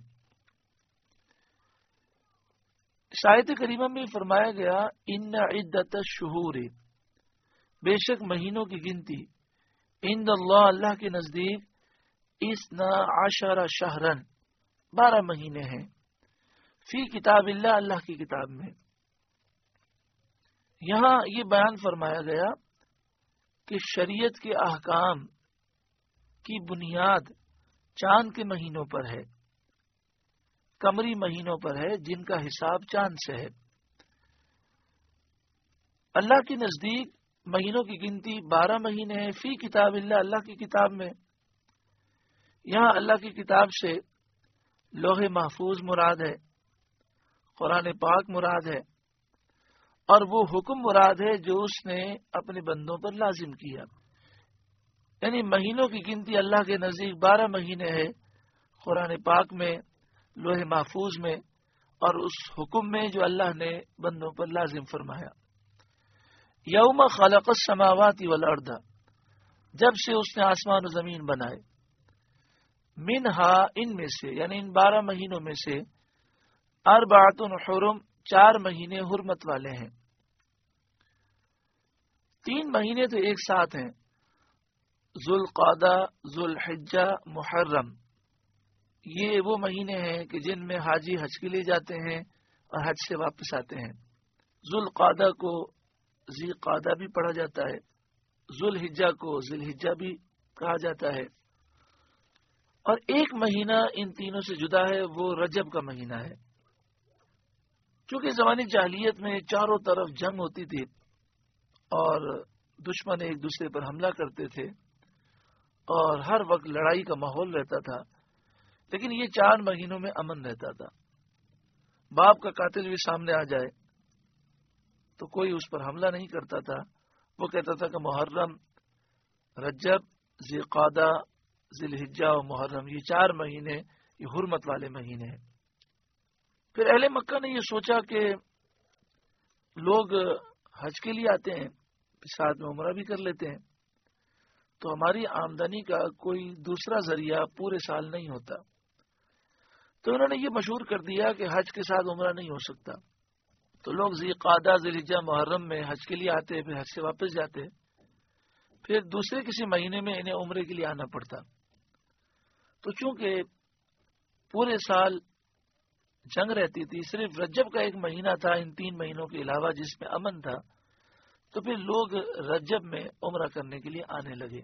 آیت کریمہ میں فرمایا گیا ان عدت الشہور, بے شک مہینوں کی گنتی عند اللہ, اللہ کے نزدیک اثنا عشر شہرن, بارہ مہینے ہیں. فی کتاب اللہ, اللہ کی کتاب میں. یہاں یہ بیان فرمایا گیا کہ شریعت کے احکام کی بنیاد چاند کے مہینوں پر ہے, قمری مہینوں پر ہے, جن کا حساب چاند سے ہے. اللہ کے نزدیک مہینوں کی گنتی بارہ مہینے ہیں. فی کتاب اللہ, اللہ کی کتاب میں. یہاں اللہ کی کتاب سے لوح محفوظ مراد ہے, قرآن پاک مراد ہے, اور وہ حکم مراد ہے جو اس نے اپنے بندوں پر لازم کیا. یعنی مہینوں کی گنتی اللہ کے نزدیک بارہ مہینے ہے, قرآن پاک میں, لوح محفوظ میں, اور اس حکم میں جو اللہ نے بندوں پر لازم فرمایا. یوم خلق السماوات والارض, جب سے اس نے آسمان و زمین بنائے. منہا, ان میں سے, یعنی ان بارہ مہینوں میں سے, اربعۃ حرم, چار مہینے حرمت والے ہیں. تین مہینے تو ایک ساتھ ہیں, ذوالقعدہ, ذوالحجہ, محرم. یہ وہ مہینے ہیں کہ جن میں حاجی حج کے لیے جاتے ہیں اور حج سے واپس آتے ہیں. ذوالقعدہ کو ذی قعدہ بھی پڑھا جاتا ہے, ذوالحجہ کو ذی الحجہ بھی کہا جاتا ہے. اور ایک مہینہ ان تینوں سے جدا ہے, وہ رجب کا مہینہ ہے. چونکہ زمانی جاہلیت میں چاروں طرف جنگ ہوتی تھی اور دشمن ایک دوسرے پر حملہ کرتے تھے اور ہر وقت لڑائی کا ماحول رہتا تھا, لیکن یہ چار مہینوں میں امن رہتا تھا. باپ کا قاتل بھی سامنے آ جائے تو کوئی اس پر حملہ نہیں کرتا تھا. وہ کہتا تھا کہ محرم, رجب, ذی قعدہ, ذی الحجہ اور محرم, یہ چار مہینے یہ حرمت والے مہینے ہیں. پھر اہل مکہ نے یہ سوچا کہ لوگ حج کے لیے آتے ہیں, ساتھ میں عمرہ بھی کر لیتے ہیں, تو ہماری آمدنی کا کوئی دوسرا ذریعہ پورے سال نہیں ہوتا. تو انہوں نے یہ مشہور کر دیا کہ حج کے ساتھ عمرہ نہیں ہو سکتا. تو لوگ ذی قعدہ, ذی الحجہ, محرم میں حج کے لیے آتے, پھر حج سے واپس جاتے, پھر دوسرے کسی مہینے میں انہیں عمرے کے لیے آنا پڑتا. تو چونکہ پورے سال جنگ رہتی تھی, صرف رجب کا ایک مہینہ تھا ان تین مہینوں کے علاوہ جس میں امن تھا, تو پھر لوگ رجب میں عمرہ کرنے کے لیے آنے لگے.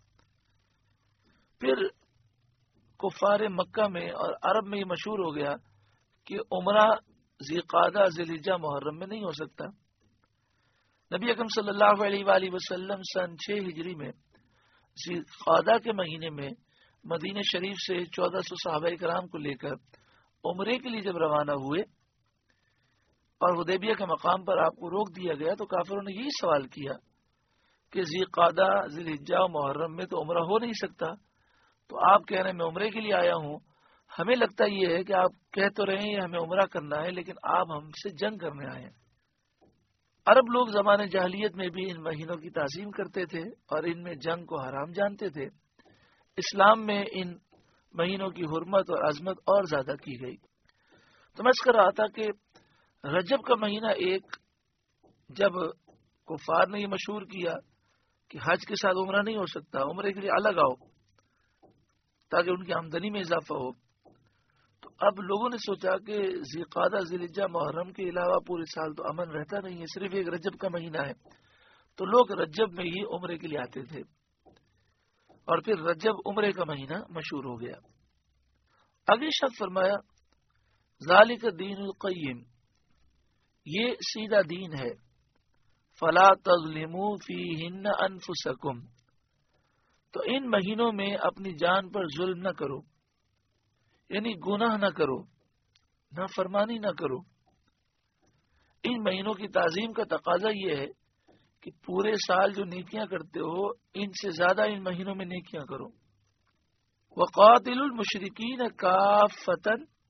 پھر کفار مکہ میں اور عرب میں یہ مشہور ہو گیا کہ عمرہ ذی قعدہ, ذی الحجہ, محرم میں نہیں ہو سکتا. نبی اکرم صلی اللہ علیہ وآلہ وسلم سن چھ ہجری میں ذی قعدہ کے مہینے میں مدینہ شریف سے چودہ سو صحابہ کرام کو لے کر عمرے کے لیے جب روانہ ہوئے اور حدیبیہ کے مقام پر آپ کو روک دیا گیا, تو کافروں نے یہی سوال کیا کہ ذی قعدہ, ذی الحجہ و محرم میں تو عمرہ ہو نہیں سکتا, تو آپ کہہ رہے ہیں میں عمرے کے لیے آیا ہوں. ہمیں لگتا یہ ہے کہ آپ کہہ تو رہے ہیں ہمیں عمرہ کرنا ہے, لیکن آپ ہم سے جنگ کرنے آئے ہیں. عرب لوگ زمانے جاہلیت میں بھی ان مہینوں کی تعظیم کرتے تھے اور ان میں جنگ کو حرام جانتے تھے. اسلام میں ان مہینوں کی حرمت اور عظمت اور زیادہ کی گئی. تو میں اس کر رہا تھا کہ رجب کا مہینہ ایک, جب کفار نے یہ مشہور کیا کہ حج کے ساتھ عمرہ نہیں ہو سکتا، عمرے کے لیے الگ آؤ تاکہ ان کی آمدنی میں اضافہ ہو. تو اب لوگوں نے سوچا کہ ذی قعدہ ذی الحجہ محرم کے علاوہ پورے سال تو امن رہتا نہیں ہے، صرف ایک رجب کا مہینہ ہے، تو لوگ رجب میں ہی عمرے کے لیے آتے تھے، اور پھر رجب عمرے کا مہینہ مشہور ہو گیا. آگے شخص فرمایا ذالک دین القیم، یہ سیدھا دین ہے. فلا تظلموا فیہن انفسکم، تو ان مہینوں میں اپنی جان پر ظلم نہ کرو، یعنی گناہ نہ کرو، نافرمانی نہ کرو. ان مہینوں کی تعظیم کا تقاضا یہ ہے کہ پورے سال جو نیکیاں کرتے ہو ان سے زیادہ ان مہینوں میں نیکیاں کرو. وقاتلوا المشرکین کافۃ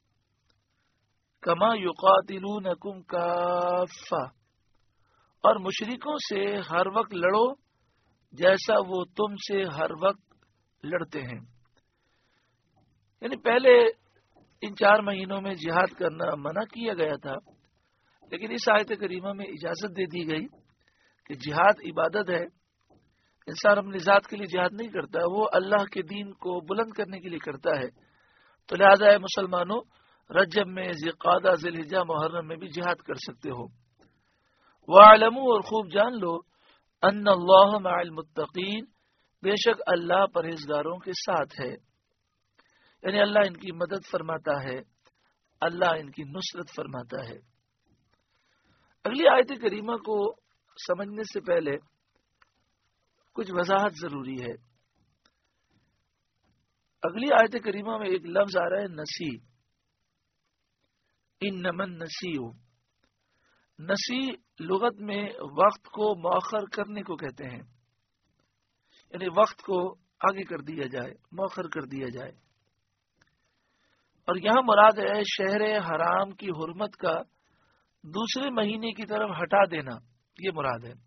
کما یقاتلونکم کافہ، اور مشرکوں سے ہر وقت لڑو جیسا وہ تم سے ہر وقت لڑتے ہیں. یعنی پہلے ان چار مہینوں میں جہاد کرنا منع کیا گیا تھا، لیکن اس آیت کریمہ میں اجازت دے دی گئی کہ جہاد عبادت ہے. انسان اپنی ذات کے لیے جہاد نہیں کرتا، وہ اللہ کے دین کو بلند کرنے کے لیے کرتا ہے. تو لہذا ہے مسلمانوں، رجب میں، ذی قعدہ، ذی الحجہ، محرم میں بھی جہاد کر سکتے ہو. وَاعْلَمُوا، اور خوب جان لو، ان اللہ مع المتقین، بے شک اللہ پرہیزگاروں کے ساتھ ہے. یعنی اللہ ان کی مدد فرماتا ہے، اللہ ان کی نصرت فرماتا ہے. اگلی آیت کریمہ کو سمجھنے سے پہلے کچھ وضاحت ضروری ہے. اگلی آیت کریمہ میں ایک لفظ آ رہا ہے نسی. انما النسیء، نسی لغت میں وقت کو مؤخر کرنے کو کہتے ہیں، یعنی وقت کو آگے کر دیا جائے، مؤخر کر دیا جائے. اور یہاں مراد ہے شہر حرام کی حرمت کا دوسرے مہینے کی طرف ہٹا دینا، یہ مراد ہے.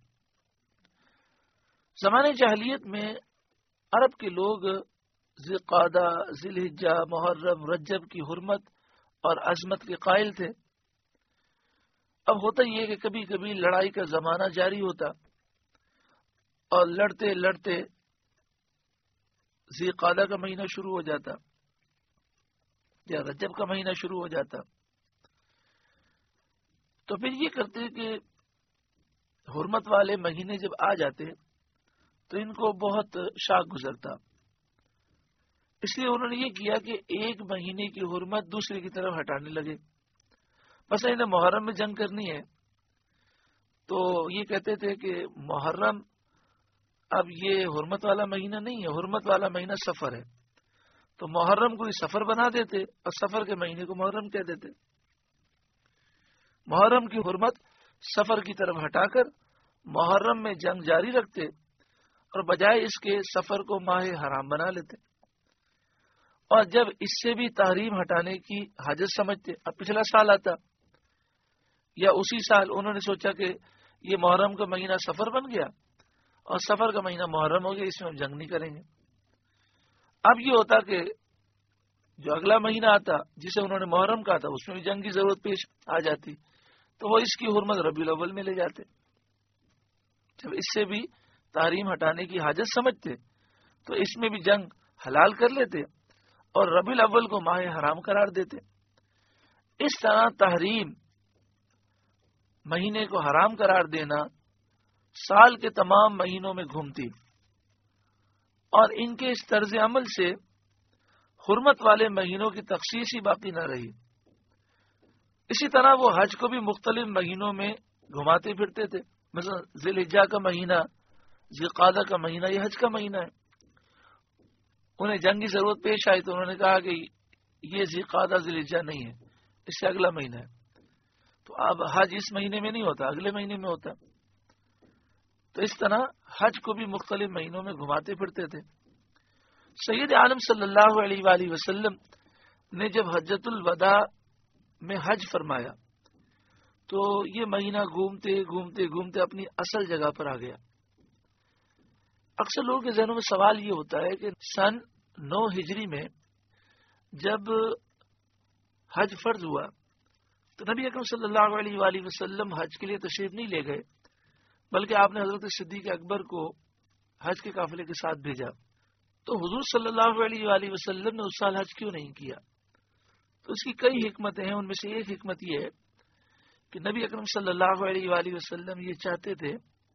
زمانے جاہلیت میں عرب کے لوگ ذی قعدہ، ذی الحجہ، محرم، رجب کی حرمت اور عظمت کے قائل تھے. اب ہوتا یہ کہ کبھی کبھی لڑائی کا زمانہ جاری ہوتا اور لڑتے لڑتے ذی قعدہ کا مہینہ شروع ہو جاتا یا رجب کا مہینہ شروع ہو جاتا. تو پھر یہ کرتے کہ حرمت والے مہینے جب آ جاتے تو ان کو بہت شاک گزرتا، اس لیے انہوں نے یہ کیا کہ ایک مہینے کی حرمت دوسرے کی طرف ہٹانے لگے. بس انہیں محرم میں جنگ کرنی ہے تو یہ کہتے تھے کہ محرم اب یہ حرمت والا مہینہ نہیں ہے، حرمت والا مہینہ سفر ہے، تو محرم کو سفر بنا دیتے اور سفر کے مہینے کو محرم کہہ دیتے. محرم کی حرمت سفر کی طرف ہٹا کر محرم میں جنگ جاری رکھتے اور بجائے اس کے سفر کو ماہ حرام بنا لیتے. اور جب اس سے بھی تحریم ہٹانے کی حاجت سمجھتے، اب پچھلا سال آتا یا اسی سال انہوں نے سوچا کہ یہ محرم کا مہینہ سفر بن گیا اور سفر کا مہینہ محرم ہو گیا، اس میں ہم جنگ نہیں کریں گے. اب یہ ہوتا کہ جو اگلا مہینہ آتا جسے انہوں نے محرم کہا تھا اس میں بھی جنگ کی ضرورت پیش آ جاتی، تو وہ اس کی حرمت ربیع الاول میں لے جاتے. جب اس سے بھی تحریم ہٹانے کی حاجت سمجھتے تو اس میں بھی جنگ حلال کر لیتے اور ربیع الاول کو ماہ حرام قرار دیتے. اس طرح تحریم، مہینے کو حرام قرار دینا، سال کے تمام مہینوں میں گھومتی اور ان کے اس طرز عمل سے حرمت والے مہینوں کی تخصیص ہی باقی نہ رہی. اسی طرح وہ حج کو بھی مختلف مہینوں میں گھماتے پھرتے تھے. مثلا ذی الحجہ کا مہینہ، ذی قعدہ کا مہینہ یہ حج کا مہینہ ہے. انہیں جنگ کی ضرورت پیش آئی تو انہوں نے کہا کہ یہ ذی قعدہ ذی الحجہ نہیں ہے، اس سے اگلا مہینہ ہے. تو اب حج اس مہینے میں نہیں ہوتا، اگلے مہینے میں ہوتا. تو اس طرح حج کو بھی مختلف مہینوں میں گھماتے پھرتے تھے. سید عالم صلی اللہ علیہ وآلہ وسلم نے جب حجۃ الوداع میں حج فرمایا تو یہ مہینہ گھومتے گھومتے گھومتے اپنی اصل جگہ پر آ گیا. اکثر لوگوں کے ذہنوں میں سوال یہ ہوتا ہے کہ سن نو ہجری میں جب حج فرض ہوا تو نبی اکرم صلی اللہ علیہ وآلہ وسلم حج کے لیے تشریف نہیں لے گئے، بلکہ آپ نے حضرت صدیق اکبر کو حج کے قافلے کے ساتھ بھیجا، تو حضور صلی اللہ علیہ وآلہ وسلم نے اس سال حج کیوں نہیں کیا؟ تو اس کی کئی حکمتیں ہیں. ان میں سے ایک حکمت یہ ہے کہ نبی اکرم صلی اللہ علیہ وآلہ وسلم یہ چاہتے تھے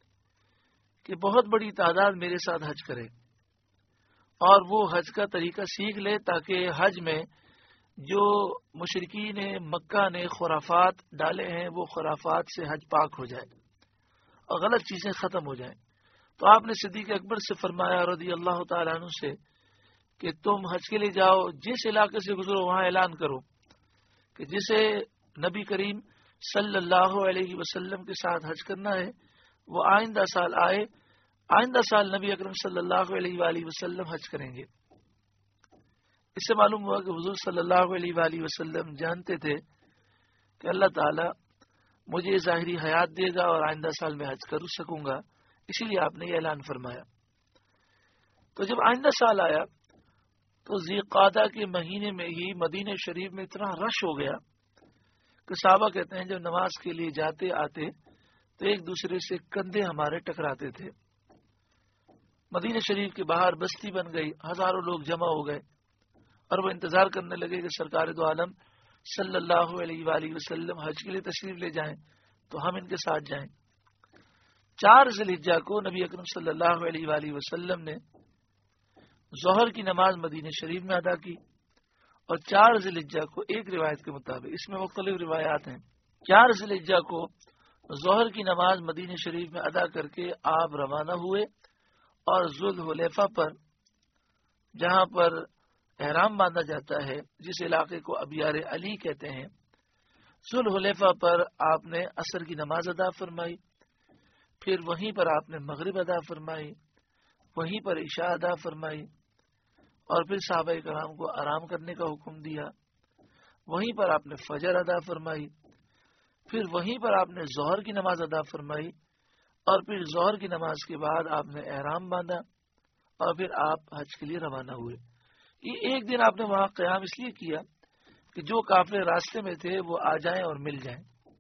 کہ بہت بڑی تعداد میرے ساتھ حج کرے اور وہ حج کا طریقہ سیکھ لے، تاکہ حج میں جو مشرکین مکہ نے خرافات ڈالے ہیں وہ خرافات سے حج پاک ہو جائے اور غلط چیزیں ختم ہو جائیں. تو آپ نے صدیق اکبر سے فرمایا رضی اللہ تعالیٰ عنہ سے کہ تم حج کے لیے جاؤ، جس علاقے سے گزرو وہاں اعلان کرو کہ جسے نبی کریم صلی اللہ علیہ وسلم کے ساتھ حج کرنا ہے وہ آئندہ سال آئے. آئندہ سال نبی اکرم صلی اللہ علیہ وآلہ وسلم حج کریں گے. اس سے معلوم ہوا کہ حضور صلی اللہ علیہ وآلہ وسلم جانتے تھے کہ اللہ تعالی مجھے ظاہری حیات دے گا اور آئندہ سال میں حج کر سکوں گا، اسی لیے آپ نے یہ اعلان فرمایا. تو جب آئندہ سال آیا تو ذی قعدہ کے مہینے میں ہی مدینہ شریف میں اتنا رش ہو گیا کہ صحابہ کہتے ہیں جب نماز کے لیے جاتے آتے تو ایک دوسرے سے کندھے ہمارے ٹکراتے تھے. مدینہ شریف کے باہر بستی بن گئی، ہزاروں لوگ جمع ہو گئے اور وہ انتظار کرنے لگے کہ سرکار دو عالم صلی اللہ علیہ وآلہ وسلم حج کے لیے تشریف لے جائیں تو ہم ان کے ساتھ جائیں. چار ذی الحجہ کو نبی اکرم صلی اللہ علیہ وآلہ وسلم نے ظہر کی نماز مدینہ شریف میں ادا کی، اور چار ذی الحجہ کو ایک روایت کے مطابق، اس میں مختلف روایات ہیں، چار ذی الحجہ کو ظہر کی نماز مدینہ شریف میں ادا کر کے آپ روانہ ہوئے اور ذوالحلیفہ پر، جہاں پر احرام باندھا جاتا ہے، جس علاقے کو ابیار علی کہتے ہیں، ذوالحلیفہ پر آپ نے عصر کی نماز ادا فرمائی، پھر وہیں پر آپ نے مغرب ادا فرمائی، وہیں پر عشاء ادا فرمائی، اور پھر صحابہ کرام کو آرام کرنے کا حکم دیا. وہیں پر آپ نے فجر ادا فرمائی، پھر وہیں پر آپ نے ظہر کی نماز ادا فرمائی، اور پھر ظہر کی نماز کے بعد آپ نے احرام باندھا اور پھر آپ حج کے لیے روانہ ہوئے. یہ ایک دن آپ نے وہاں قیام اس لیے کیا کہ جو قافلے راستے میں تھے وہ آ جائیں اور مل جائیں.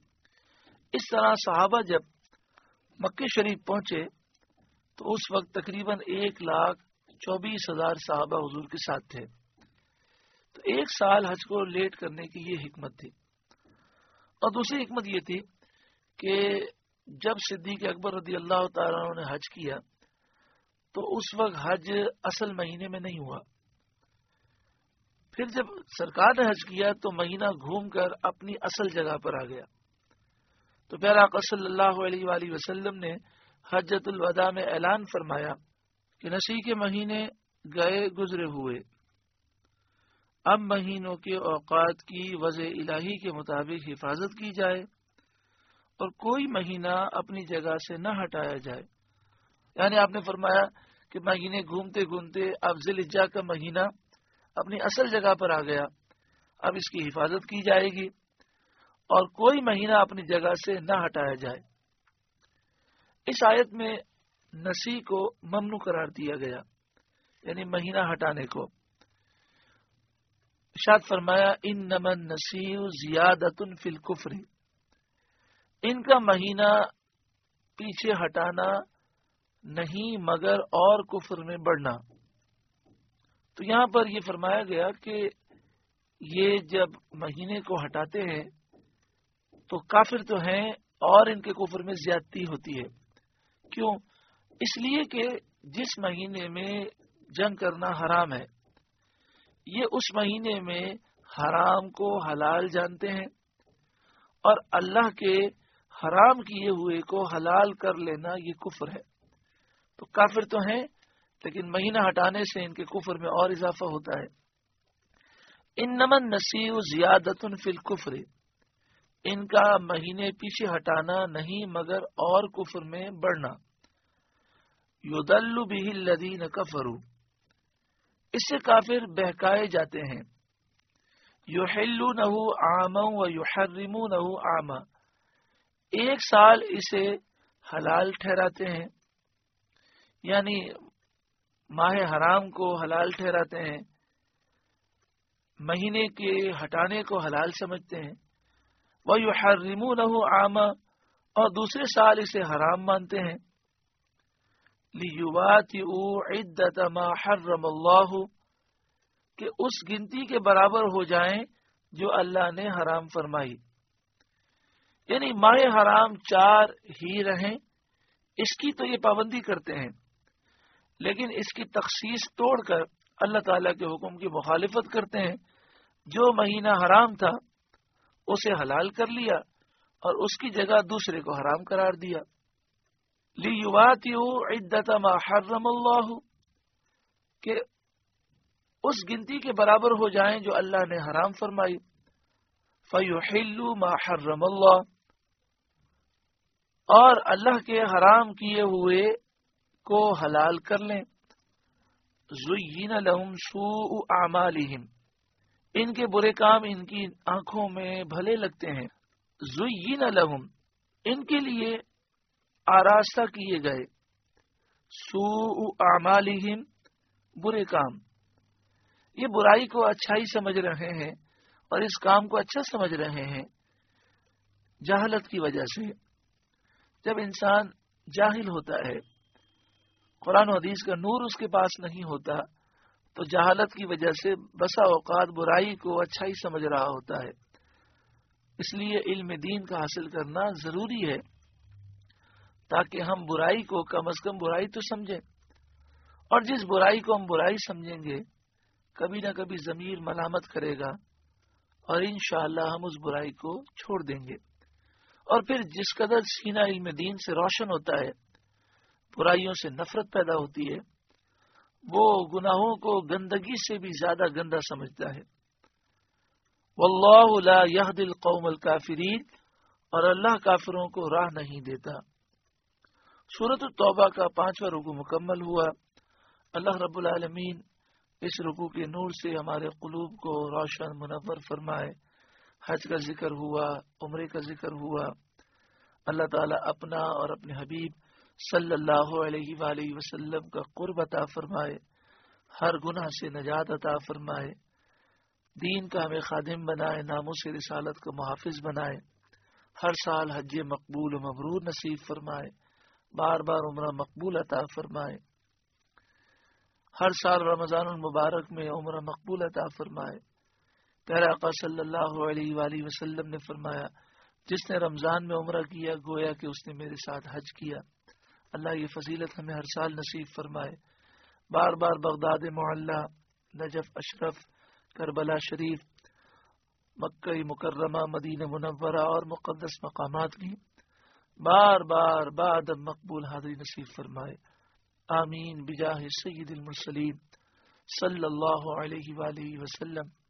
اس طرح صحابہ جب مکہ شریف پہنچے تو اس وقت تقریباً ایک لاکھ چوبیس ہزار صحابہ حضور کے ساتھ تھے. تو ایک سال حج کو لیٹ کرنے کی یہ حکمت تھی. اور دوسری حکمت یہ تھی کہ جب صدیق اکبر رضی اللہ تعالیٰ عنہ نے حج کیا تو اس وقت حج اصل مہینے میں نہیں ہوا. پھر جب سرکار نے حج کیا تو مہینہ گھوم کر اپنی اصل جگہ پر آ گیا. تو پیارا آقا صلی اللہ علیہ وآلہ وسلم نے حجۃ الوداع میں اعلان فرمایا کہ نسی کے مہینے گئے گزرے ہوئے، اب مہینوں کے اوقات کی وضع الہی کے مطابق حفاظت کی جائے اور کوئی مہینہ اپنی جگہ سے نہ ہٹایا جائے. یعنی آپ نے فرمایا کہ مہینے گھومتے گھومتے اب ذی الحجہ کا مہینہ اپنی اصل جگہ پر آ گیا، اب اس کی حفاظت کی جائے گی اور کوئی مہینہ اپنی جگہ سے نہ ہٹایا جائے. اس آیت میں نسی کو ممنوع قرار دیا گیا، یعنی مہینہ ہٹانے کو. ارشاد فرمایا انما النسیء زیادۃ فی الکفر، ان کا مہینہ پیچھے ہٹانا نہیں مگر اور کفر میں بڑھنا. تو یہاں پر یہ فرمایا گیا کہ یہ جب مہینے کو ہٹاتے ہیں تو کافر تو ہیں اور ان کے کفر میں زیادتی ہوتی ہے. کیوں؟ اس لیے کہ جس مہینے میں جنگ کرنا حرام ہے یہ اس مہینے میں حرام کو حلال جانتے ہیں، اور اللہ کے حرام کیے ہوئے کو حلال کر لینا یہ کفر ہے. تو کافر تو ہیں لیکن مہینہ ہٹانے سے ان کے کفر میں اور اضافہ ہوتا ہے. انما النسیء زیادۃ فی الکفر، ان کا مہینے پیچھے ہٹانا نہیں مگر اور کفر میں بڑھنا. یضل بہ الذین کفروا، اس سے کافر بہکائے جاتے ہیں. یحلونہ عاما ویحرمونہ عاما، ایک سال اسے حلال ٹھہراتے ہیں، یعنی ماہ حرام کو حلال ٹھہراتے ہیں، مہینے کے ہٹانے کو حلال سمجھتے ہیں. وَيُحَرِّمُونَهُ عَامًا، اور دوسرے سال اسے حرام مانتے ہیں. لیواطئوا عدۃ ما حرم اللہ، کہ اس گنتی کے برابر ہو جائیں جو اللہ نے حرام فرمائی. یعنی ماہ حرام چار ہی رہیں، اس کی تو یہ پابندی کرتے ہیں، لیکن اس کی تخصیص توڑ کر اللہ تعالیٰ کے حکم کی مخالفت کرتے ہیں. جو مہینہ حرام تھا اسے حلال کر لیا اور اس کی جگہ دوسرے کو حرام قرار دیا. لیواطئوا عدۃ ما حرم اللہ، کہ اس گنتی کے برابر ہو جائیں جو اللہ نے حرام فرمائی. فیحلوا ما حرم اللہ، اور اللہ کے حرام کیے ہوئے کو حلال کر لیں. زین لہم سوء اعمالہم، ان کے برے کام ان کی آنکھوں میں بھلے لگتے ہیں. زین لہم، ان کے لیے آراستہ کیے گئے. سوء اعمالہم، برے کام. یہ برائی کو اچھائی سمجھ رہے ہیں اور اس کام کو اچھا سمجھ رہے ہیں جہالت کی وجہ سے. جب انسان جاہل ہوتا ہے، قرآن و حدیث کا نور اس کے پاس نہیں ہوتا، تو جہالت کی وجہ سے بسا اوقات برائی کو اچھائی سمجھ رہا ہوتا ہے. اس لیے علم دین کا حاصل کرنا ضروری ہے تاکہ ہم برائی کو کم از کم برائی تو سمجھیں، اور جس برائی کو ہم برائی سمجھیں گے کبھی نہ کبھی ضمیر ملامت کرے گا اور انشاءاللہ ہم اس برائی کو چھوڑ دیں گے. اور پھر جس قدر سینہ علم دین سے روشن ہوتا ہے، برائیوں سے نفرت پیدا ہوتی ہے، وہ گناہوں کو گندگی سے بھی زیادہ گندا سمجھتا ہے. واللہ لا یہدی القوم الکافرین، اور اللہ کافروں کو راہ نہیں دیتا. سورۃ التوبہ کا پانچواں رکوع مکمل ہوا. اللہ رب العالمین اس رکوع کے نور سے ہمارے قلوب کو روشن منور فرمائے. حج کا ذکر ہوا، عمرے کا ذکر ہوا. اللہ تعالیٰ اپنا اور اپنے حبیب صلی اللہ علیہ وآلہ وسلم کا قرب عطا فرمائے، ہر گناہ سے نجات عطا فرمائے، دین کا ہمیں خادم بنائے، ناموس رسالت کا محافظ بنائے، ہر سال حج مقبول و مبرور نصیب فرمائے، بار بار عمرہ مقبول عطا فرمائے، ہر سال رمضان المبارک میں عمرہ مقبول عطا فرمائے. پیارے آقا صلی اللہ علیہ وآلہ وسلم نے فرمایا، جس نے رمضان میں عمرہ کیا گویا کہ اس نے میرے ساتھ حج کیا. اللہ یہ فضیلت ہمیں ہر سال نصیب فرمائے. بار بار بغداد معلی، نجف اشرف، کربلا شریف، مکہ مکرمہ، مدینہ منورہ اور مقدس مقامات کی بار بار بادب مقبول حاضری نصیب فرمائے. آمین بجاہ سید المرسلین صلی اللہ علیہ وآلہ وسلم.